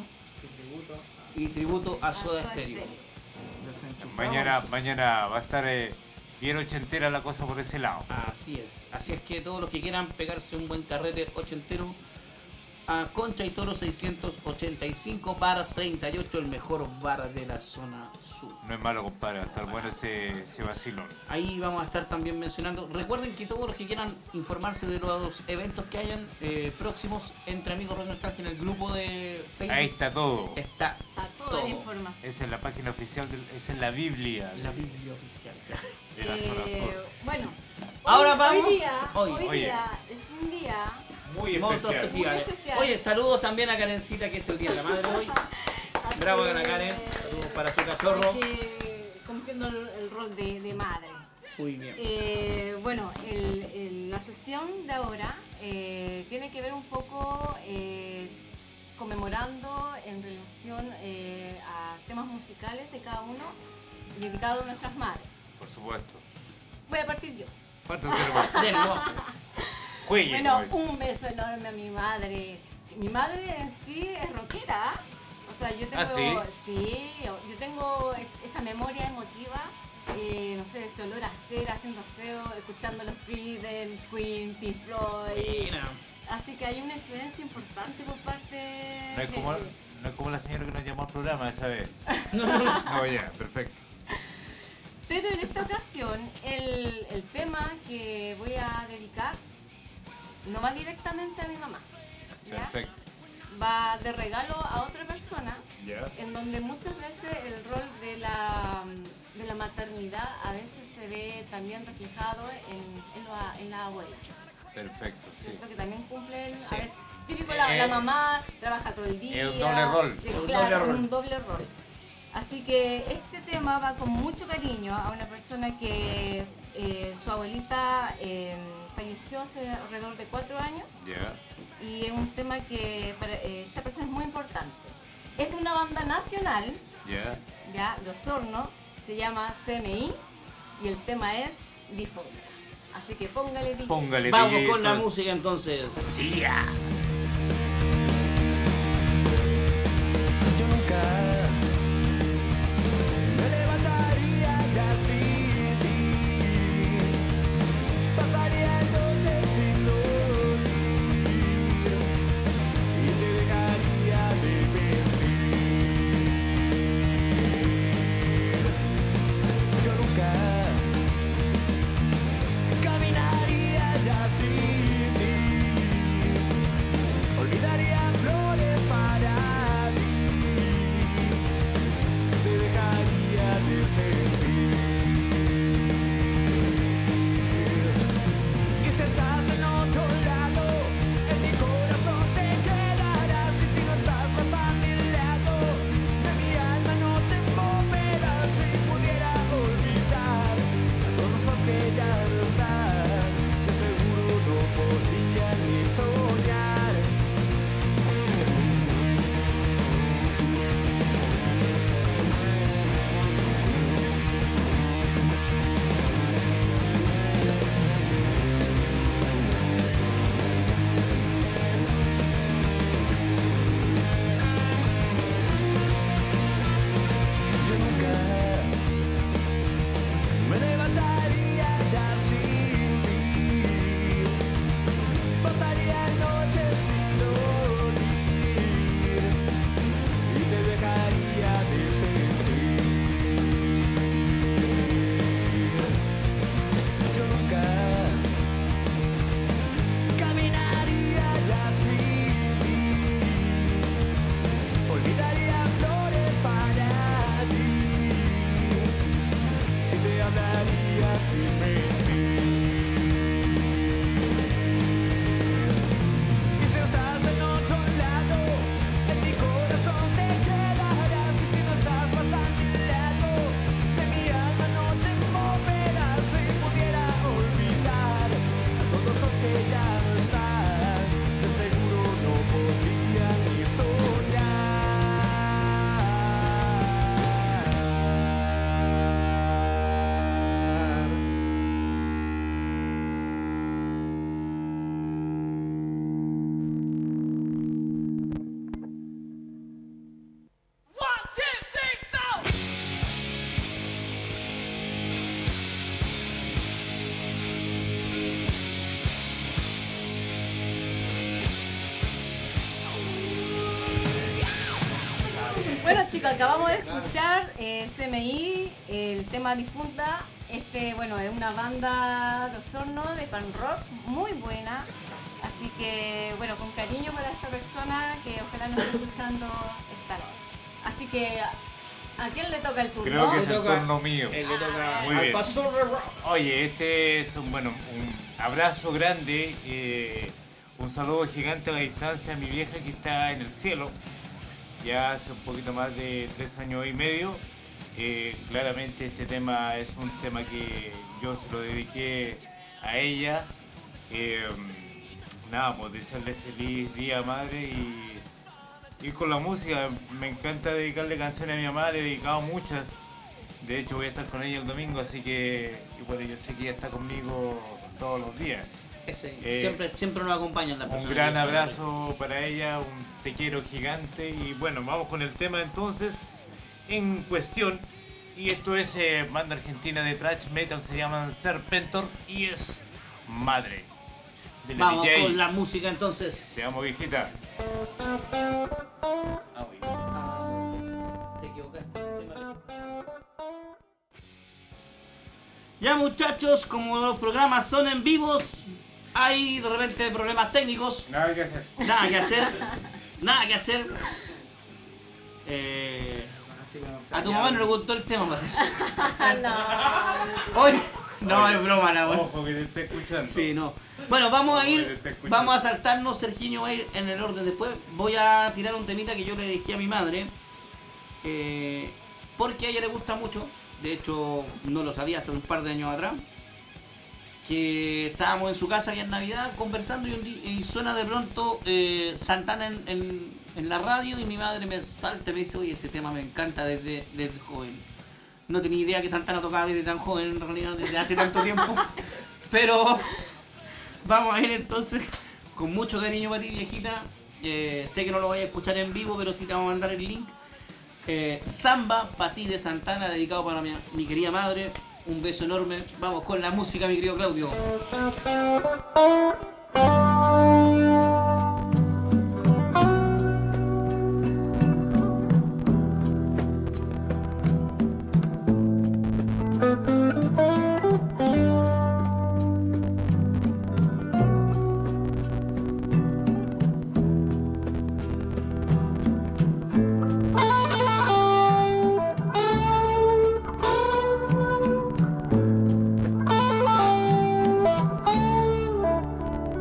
y tributo a Soda Stereo. Mañana, mañana va a estar eh, bien ochentera la cosa por ese lado. Así es, así es que todos los que quieran pegarse un buen carrete ochentero, a Concha y Toro seiscientos ochenta y cinco, bar treinta y ocho, el mejor bar de la zona sur. No es malo, compadre, va a estar bueno ese, ese vacilón. Ahí vamos a estar también mencionando. Recuerden que todos los que quieran informarse de los eventos que hayan eh, próximos Entre Amigos Rock y Nostalgia en el grupo de Facebook, Ahí está todo. está Está toda todo. la información. Esa es la página oficial, del- esa es la Biblia la Biblia oficial. de la zona Eh, sur. bueno, Ahora hoy, vamos- Hoy día, hoy, hoy oye. día es un día. Muy Muy especial. especial. Muy especial. Oye, saludos también a Karencita, que es el día de la madre hoy. así Bravo a la que- Karen, saludos para su cachorro. que cumpliendo el, el rol de, de madre. Muy bien. Eh, bueno, el- el- la sesión de ahora eh, tiene que ver un poco eh, conmemorando en relación eh, a temas musicales de cada uno dedicados a nuestras madres. Por supuesto. Voy a partir yo. ¿Cuánto tenemos? Denlo. Juegue, Bueno, como dice. un beso enorme a mi madre. Mi madre en sí es rockera. O sea, yo tengo, ¿Ah, sí? sí, yo tengo esta memoria emotiva, eh, no sé, ese olor a cera haciendo aseo, escuchando los Creedence, Queen, Pink Floyd. Mira. Así que hay una influencia importante por parte No es como, de- no es como la señora que nos llamó al programa esa vez. No, ya, perfecto. Pero en esta ocasión, el, el tema que voy a dedicar no va directamente a mi mamá. ¿ya? Perfecto. va de regalo a otra persona, Ya. en donde muchas veces el rol de la, de la maternidad a veces se ve también reflejado en, en, la, en las abuelas. Perfecto, sí. Siento que también cumplen, Sí. a veces, típico la, Eh, la mamá trabaja todo el día. es un doble rol. eh, Un claro, doble rol. un doble rol. Así que este tema va con mucho cariño a una persona que eh, su abuelita eh, falleció hace alrededor de cuatro años Ya. y es un tema que para eh, esta persona es muy importante. Es de una banda nacional, Ya. ya, de Osorno, se llama C M I y el tema es Difunta. Así que póngale D J. Póngale Vamos D J, con la entonces. música entonces. Sí, ya. Yo nunca me levantaría ya sin ti. Pasaría noches sin dormir y te dejaría de mentir. Yo nunca caminaría ya sin ti. Olvidaría flores para ti, te dejaría de sentir. Y si estás en otro lado, en mi corazón te quedarás. Y si no estás más a mi lado, de mi alma no te moverás. Si pudiera olvidar a todos los que ya no están, de seguro no podría ni soñar. Yo nunca me levantaría ya sin ti. Pasaría noches sin dormir y te dejaría de sentir. Yo nunca caminaría ya sin ti. Olvidaría flores para ti y te hablaría sin mentir. Y si estás en otro lado, en mi corazón te quedarás. Y si no estás más a mi lado, de mi alma no te moverás. Si pudiera olvidar a todos los que ya no están, de seguro no podría ni soñar. Bueno chicos, acabamos de escuchar eh, C M I, el tema Difunta. Este, bueno, es una banda de Osorno de pan rock muy buena. Así que, bueno, con cariño para esta persona que ojalá nos esté escuchando esta noche. Así que, ¿a quién le toca el turno? Creo que es Le el toca- turno mío. Él le toca Muy al bien. pastor de rock. Oye, este es un, bueno, un abrazo grande, eh, un saludo gigante a la distancia a mi vieja que está en el cielo, ya hace un poquito más de tres años y medio. Eh, claramente este tema es un tema que yo se lo dediqué a ella. Eh, nada, pues desearle feliz día madre y, y con la música. Me encanta dedicarle canciones a mi mamá, le he dedicado muchas. De hecho voy a estar con ella el domingo, así que y bueno, yo sé que ella está conmigo todos los días. Ese, Eh, siempre, siempre nos acompañan las personas. Un gran abrazo para ella, un te quiero gigante y bueno, vamos con el tema entonces en cuestión. Y esto es eh, banda argentina de thrash metal, se llaman Serpentor y es Madre. De la Vamos D J. con la música entonces. Te amo, viejita. Ah, oye, ah, te equivocaste. Ya muchachos, como los programas son en vivos, hay de repente problemas técnicos, Nada que hacer. nada que hacer. nada que hacer. Eh, Así como se a tu añade. mamá no le gustó el tema, parece. no. Oye, no, es broma la weá. Ojo que te esté escuchando. Sí, no. Bueno, vamos a Oye, ir, te escucho. vamos a saltarnos, Sergiño va a ir en el orden después. Voy a tirar un temita que yo le dejé a mi madre, eh, porque a ella le gusta mucho. De hecho, no lo sabía hasta un par de años atrás. Que estábamos en su casa ya en Navidad conversando y, un di- y suena de pronto eh, Santana en, en- en la radio y mi madre me salta y me dice, oye, ese tema me encanta desde, desde joven. No tenía idea que Santana tocaba desde tan joven, en realidad, desde hace tanto tiempo. Pero vamos a ir entonces con mucho cariño para ti, viejita. Eh, sé que no lo voy a escuchar en vivo, pero sí te vamos a mandar el link. Eh, Samba para ti de Santana, dedicado para mi, mi querida madre. Un beso enorme. Vamos con la música, mi querido Claudio. Thank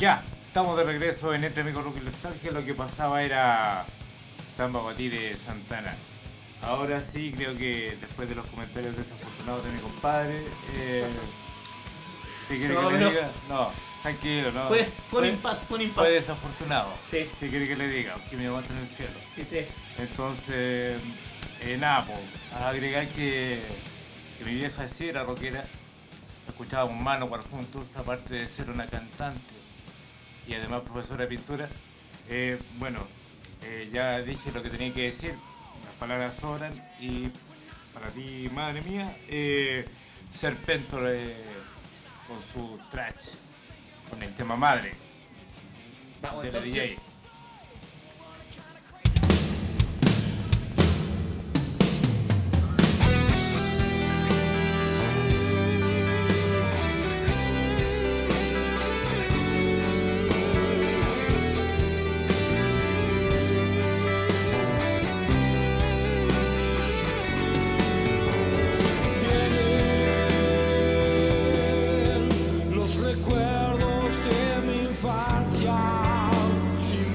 Ya, estamos de regreso en Entre Amigos Rock y Nostalgia. Lo que pasaba era Samba Batí de Santana. Ahora sí, creo que después de los comentarios desafortunados de mi compadre, eh, ¿qué quiere No, que le no. diga? No, tranquilo, no. Fue, fue un impasse, fue un Fue impasse. desafortunado. Sí. ¿Qué quiere que le diga? Que mi mamá está en el cielo. Sí, sí. Entonces, eh, nada, po, a agregar que, que mi vieja sí era rockera. Escuchábamos Manowar juntos, aparte de ser una cantante y además profesora de pintura. Eh, bueno, eh, ya dije lo que tenía que decir, las palabras sobran y para ti, madre mía, eh, Serpentor eh, con su trash, con el tema madre Vamos, de la entonces. D J. Los recuerdos de mi infancia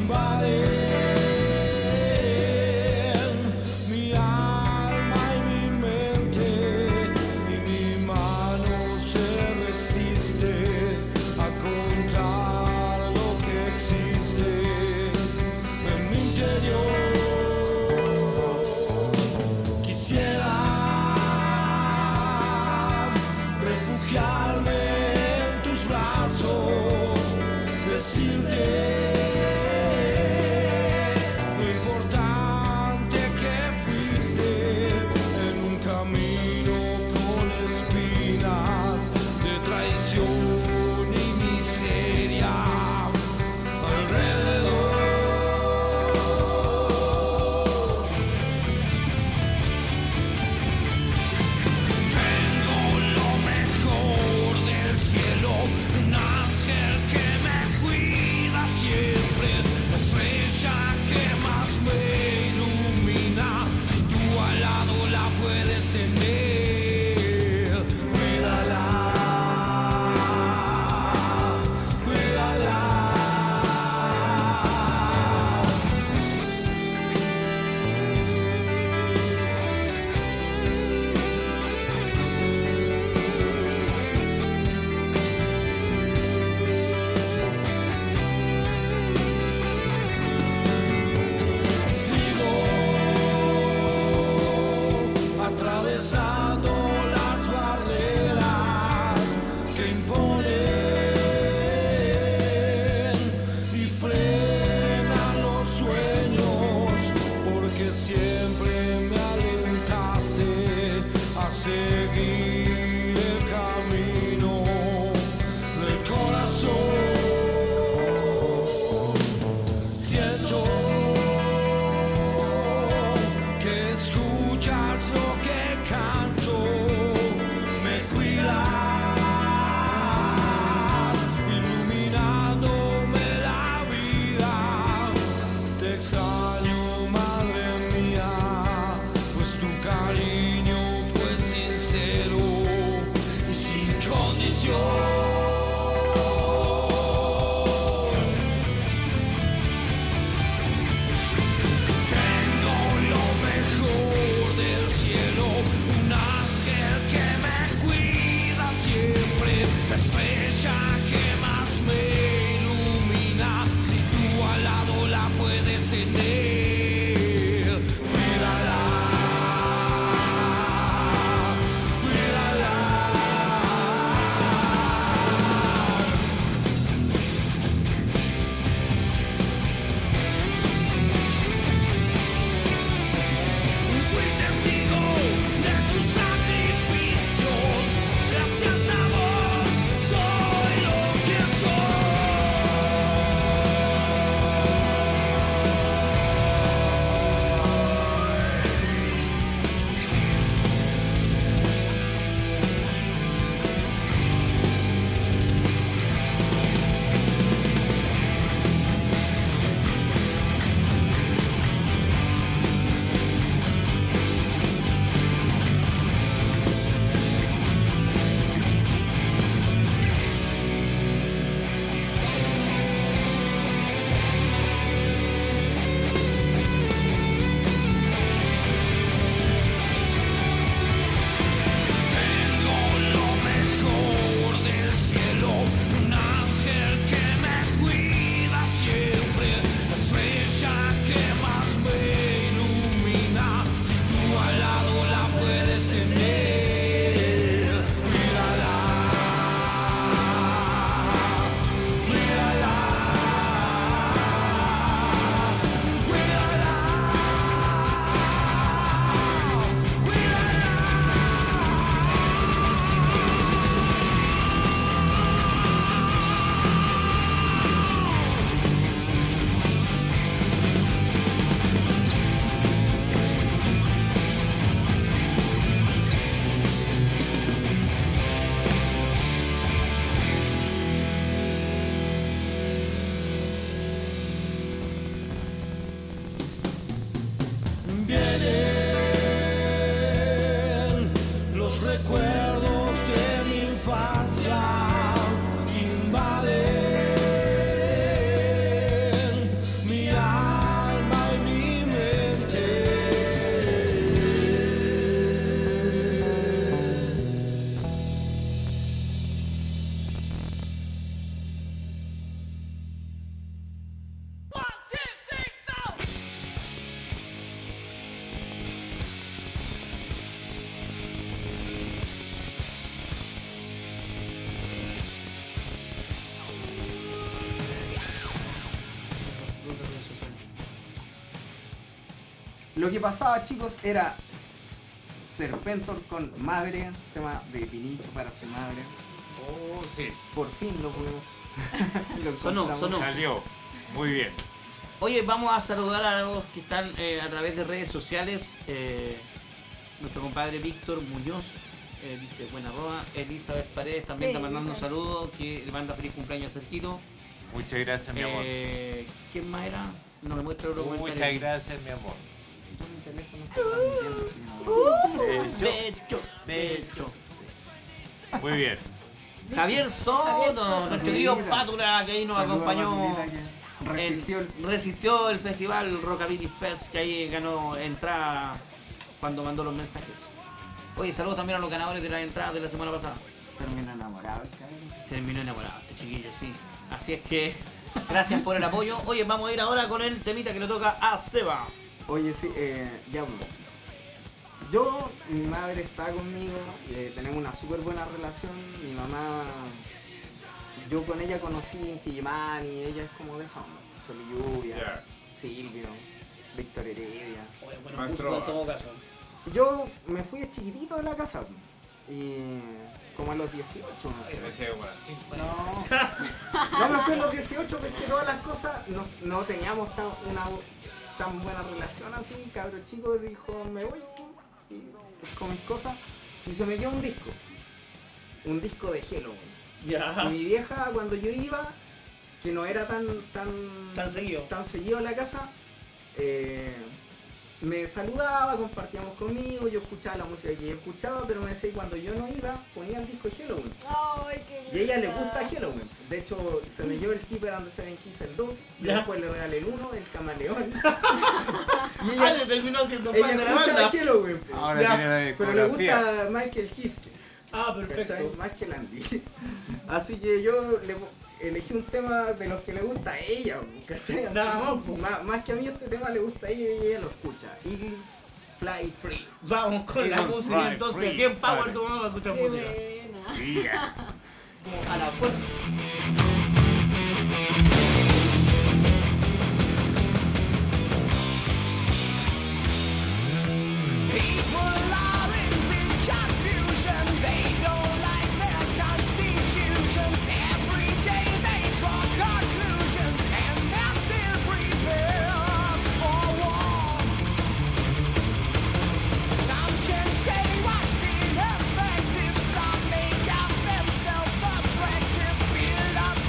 ya invaden mi alma y mi mente. Lo que pasaba, chicos, era Serpentor con Madre, tema de Pinicho para su madre. Oh, sí. Por fin lo pudimos. lo Sonó, encontramos. sonó. Salió. Muy bien. Oye, vamos a saludar a los que están eh, a través de redes sociales. Eh, nuestro compadre Víctor Muñoz eh, dice buena roba. Elizabeth Paredes también Sí, está mandando un Elizabeth. saludo. Que le manda feliz cumpleaños a Sergito. Muchas gracias, mi amor. Eh, ¿Quién más era? No me muestra otro comentario. Muchas gracias, mi amor. Mi teléfono está transmitiendo, si no- De hecho, De hecho, de hecho. muy bien. Javier Soto, nuestro querido Mira. Pátula, que ahí nos Saludos a acompañó. Patulita, que Resistió el... en- resistió el festival Rockabilly Fest, que ahí ganó entrada cuando mandó los mensajes. Oye, saludos también a los ganadores de la entrada de la semana pasada. Termina enamorado, cabrón. Terminó enamorado este chiquillo, sí. Así es que, gracias por el apoyo. Oye, vamos a ir ahora con el temita que le toca a Seba. Oye, sí, eh, ya bueno. Yo, mi madre está conmigo, eh, tenemos una súper buena relación. Mi mamá, yo con ella conocí Inti Gimani, y ella es como de esa onda. Sol y Lluvia, Ya. Silvio, Víctor Heredia. Oye, bueno, Maestro. justo en todo caso. Yo me fui de chiquitito de la casa, y como a los dieciocho me fui. Me decía como así. No, no me fui a los dieciocho porque todas las cosas no, no teníamos tan, una tan buena relación así. Cabro chico dijo, me voy y, con mis cosas y se me dio un disco. Un disco de Halloween. Ya. Y mi vieja cuando yo iba, que no era tan tan, Tan seguido. tan seguido a la casa, eh, me saludaba, compartíamos conmigo, yo escuchaba la música que ella escuchaba, pero me decía que cuando yo no iba, ponía el disco de Halloween. Ay, qué Y a ella le linda. gusta Halloween. De hecho, se me dio el Keeper and the Seven Keys el dos. Y Ya. después le regalé el uno, el Camaleón. y Ah, ella, le terminó siendo ella fan de la escucha banda. Halloween. pues. Ahora Ya. tiene la Pero le discografía. gusta Michael Kiske. Ah, ¿Cachai? perfecto. Más que el Andy. Así que yo le elegí un tema de los que le gusta a ella. ¿Cachai? Así, Nada más, pues. más, más que a mí este tema le gusta a ella y ella lo escucha. Eagle Fly Free. Vamos con la Eagles música Fly entonces. Free, Bien power padre. tu mamá para escuchar Qué música. buena. Sí, ya. A la fuerza. People are in big confusion. They don't like their constitutions. Every day they draw conclusions, and they're still prepared for war. Some can say what's ineffective. Some make out themselves attractive. Build up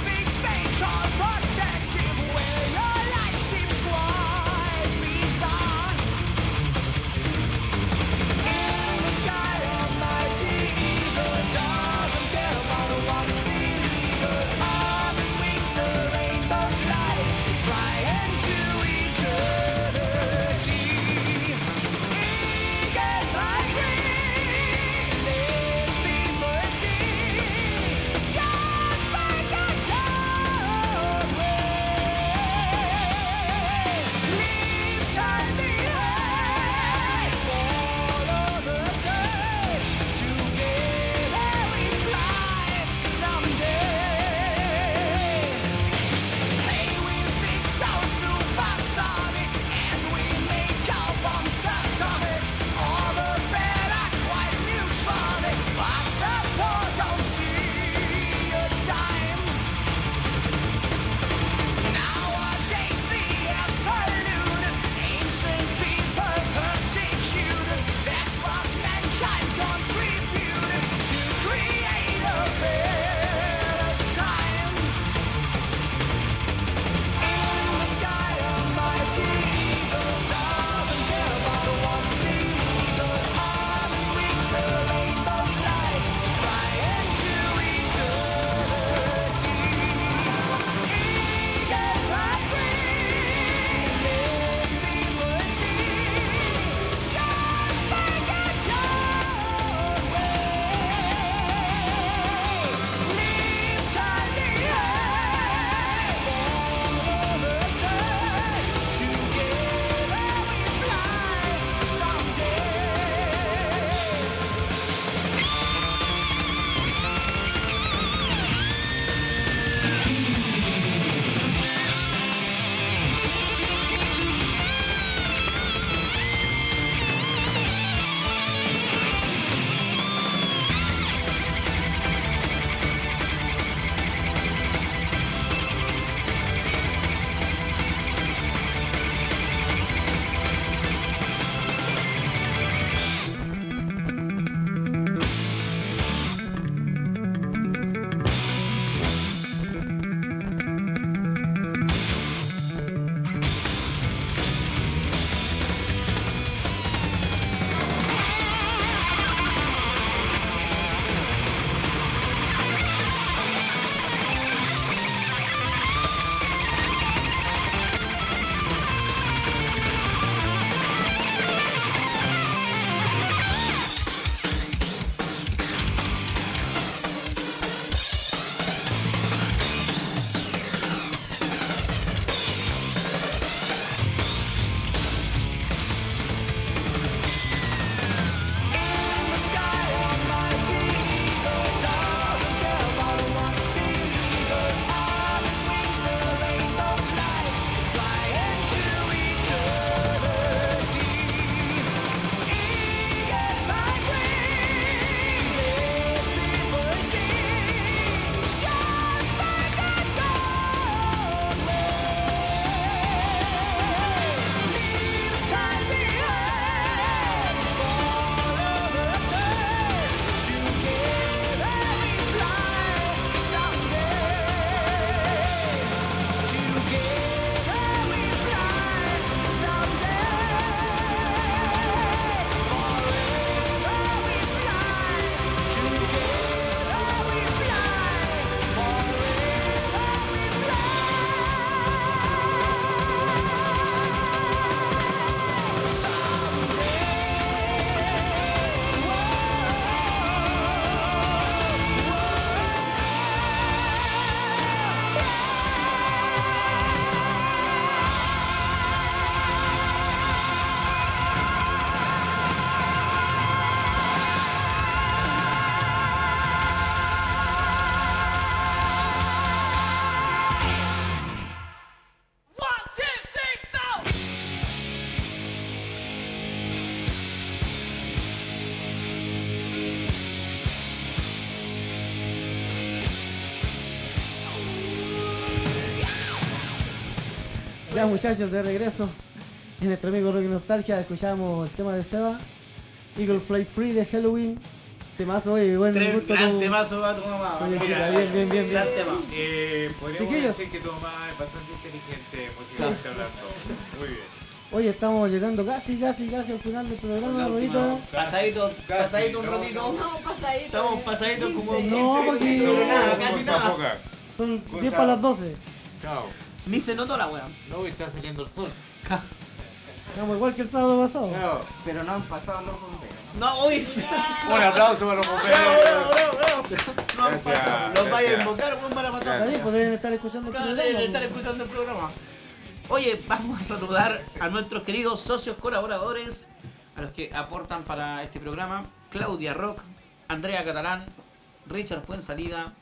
Ya muchachos, de regreso en nuestro amigo Rock y Nostalgia escuchamos el tema de Seba, Eagle Fly Free de Halloween. Temazo, oye, buen Tres, gusto. gran tu- temazo va tu mamá. Oye, Mira, chica, bien, bien, bien, gran bien. tema. Eh, podríamos Chiquillos. decir que tu mamá es bastante inteligente musicalmente hablando. Muy bien. Oye, estamos llegando casi, casi, casi al final del programa, Rodito. Pasadito, pasadito un no, ratito. No, pasadito. Estamos pasaditos como quince. No, porque- Pero nada, No, casi cosa nada. poca. Son Cosa- diez para las doce. Chao. Ni se notó la weá. No, está saliendo el sol. Estamos igual que el sábado pasado. Chao. Pero no han pasado los bomberos. No, uy, sí. Un aplauso para los Bravo, bomberos. bravo, bravo, bravo. No han Gracias, pasado. Los vaya a gracias. invocar, weón, para matar. Está bien, pues deben estar escuchando el Claro, programa. deben estar pues. escuchando el programa. Oye, vamos a saludar a nuestros queridos socios colaboradores, a los que aportan para este programa: Claudia Rock, Andrea Catalán, Richard Fuensalida,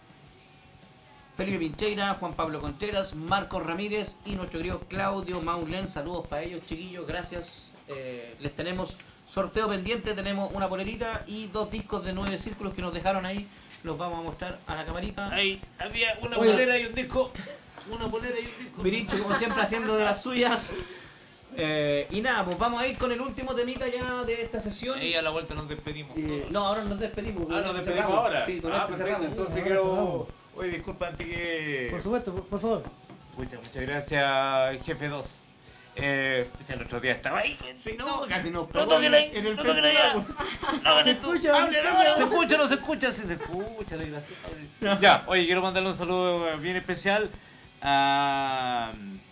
Felipe Pincheira, Juan Pablo Contreras, Marcos Ramírez y nuestro querido Claudio Maulén. Saludos para ellos, chiquillos, gracias. Eh, les tenemos sorteo pendiente, tenemos una polerita y dos discos de nueve círculos que nos dejaron ahí. Los vamos a mostrar a la camarita. Ahí había una Oye. bolera y un disco. Una bolera y un disco. Mirincho, como siempre, haciendo de las suyas. Eh, y nada, pues vamos a ir con el último temita ya de esta sesión. Y a la vuelta nos despedimos. Eh, no, ahora nos despedimos. Ah, con nos este despedimos cerramos. ahora. Sí, con Ah, este perfecto. cerramos. Entonces Ahora quiero. cerramos. Oye, disculpa antes que. Por supuesto, por, por favor. Muchas, muchas gracias, jefe dos. Eh, pucha, el otro día estaba ahí. Sí, no, casi nos No pegó toquen ahí, en el no toquen allá. festival. No hagan esto. Escucha, Hablen ahora. ¿Se escucha o no se escucha? Sí se escucha, desgraciado. Ya, oye, quiero mandarle un saludo bien especial a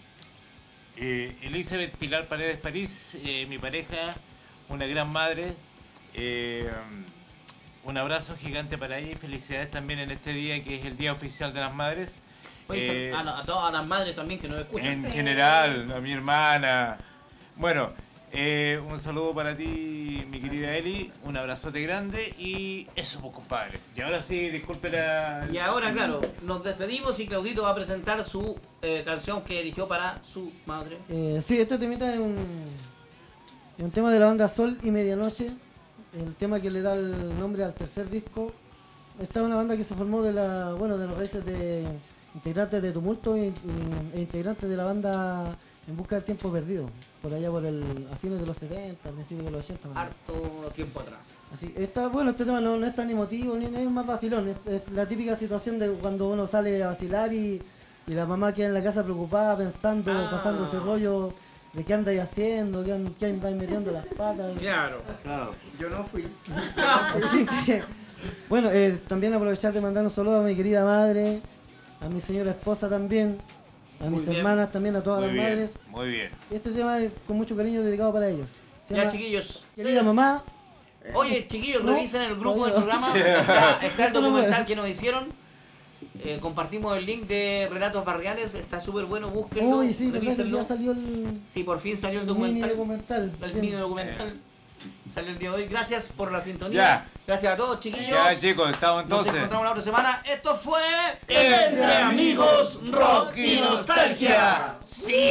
eh, Elizabeth Pilar Paredes París, eh, mi pareja, una gran madre. Eh, un abrazo gigante para ella y felicidades también en este día que es el Día Oficial de las Madres. Oye, Eh, a, la- a todas las madres también que nos escuchan. en Sí. general, a mi hermana. Bueno, eh, un saludo para ti, mi querida Eli, un abrazote grande y eso, pues, compadre. Y ahora sí, disculpe la... Y ahora, claro, nos despedimos y Claudito va a presentar su eh, canción que eligió para su madre. Eh, sí, este temita es un, es un tema de la banda Sol y Medianoche. El tema que le da el nombre al tercer disco. Esta es una banda que se formó de la, bueno, de los raíces de integrantes de Tumulto e, e integrantes de la banda En Busca del Tiempo Perdido, por allá por el, a fines de los setenta, a principios de los ochenta. más o menos. Harto tiempo atrás. Así, está, bueno, este tema no, no es tan emotivo, ni es más vacilón, es, es la típica situación de cuando uno sale a vacilar y, y la mamá queda en la casa preocupada, pensando, Ah. pasando ese rollo de qué andáis haciendo, qué, an- qué andáis metiendo las patas. Claro. Yo no fui. Así que, bueno, eh, también aprovechar de mandar un saludo a mi querida madre, a mi señora esposa también, a Muy mis bien. hermanas también, a todas Muy las bien, madres. muy bien. Este tema es con mucho cariño dedicado para ellos. Se Ya, llama chiquillos. Querida se- mamá, Oye, chiquillos, No, revisen el grupo del todavía programa. no. Está, está el No, no, documental no. que nos hicieron. Eh, compartimos el link de Relatos Barriales. Está súper bueno, búsquenlo, uy, sí, verdad que revísenlo. ya salió el Sí, por fin salió el mini documental. documental. El Bien. mini documental. Salió el día de hoy. Gracias por la sintonía. Ya. Gracias a todos, chiquillos. Ya, chicos, estamos Nos entonces. encontramos la otra semana. Esto fue Entre Amigos, Rock y Nostalgia. ¡Sí!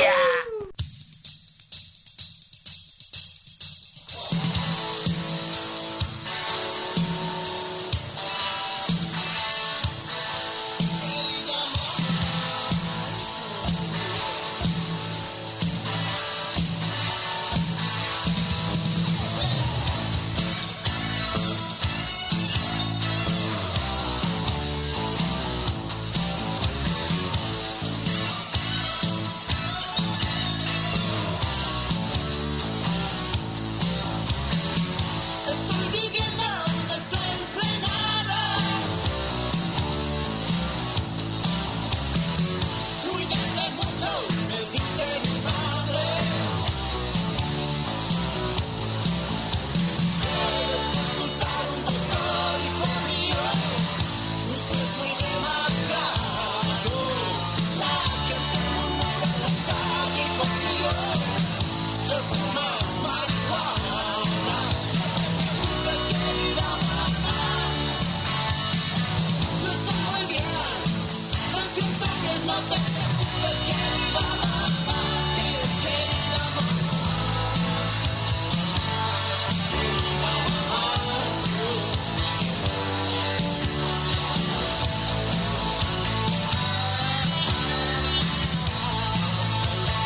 Estoy viviendo desenfrenado. Cuídate mucho, me dice mi madre. Debes consultar un doctor, hijo mío. Luces muy demacrado. La gente murmura en la calle, hijo mío. Que fumas marihuana. Querida mamá, no estoy muy bien, me siento bien, no te preocupes, querida mamá, querida mamá, querida mamá.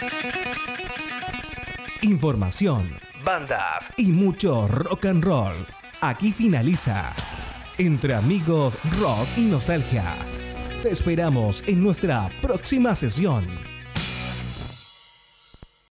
Información, bandas y mucho rock and roll. Aquí finaliza Entre Amigos, Rock y Nostalgia. Te esperamos en nuestra próxima sesión.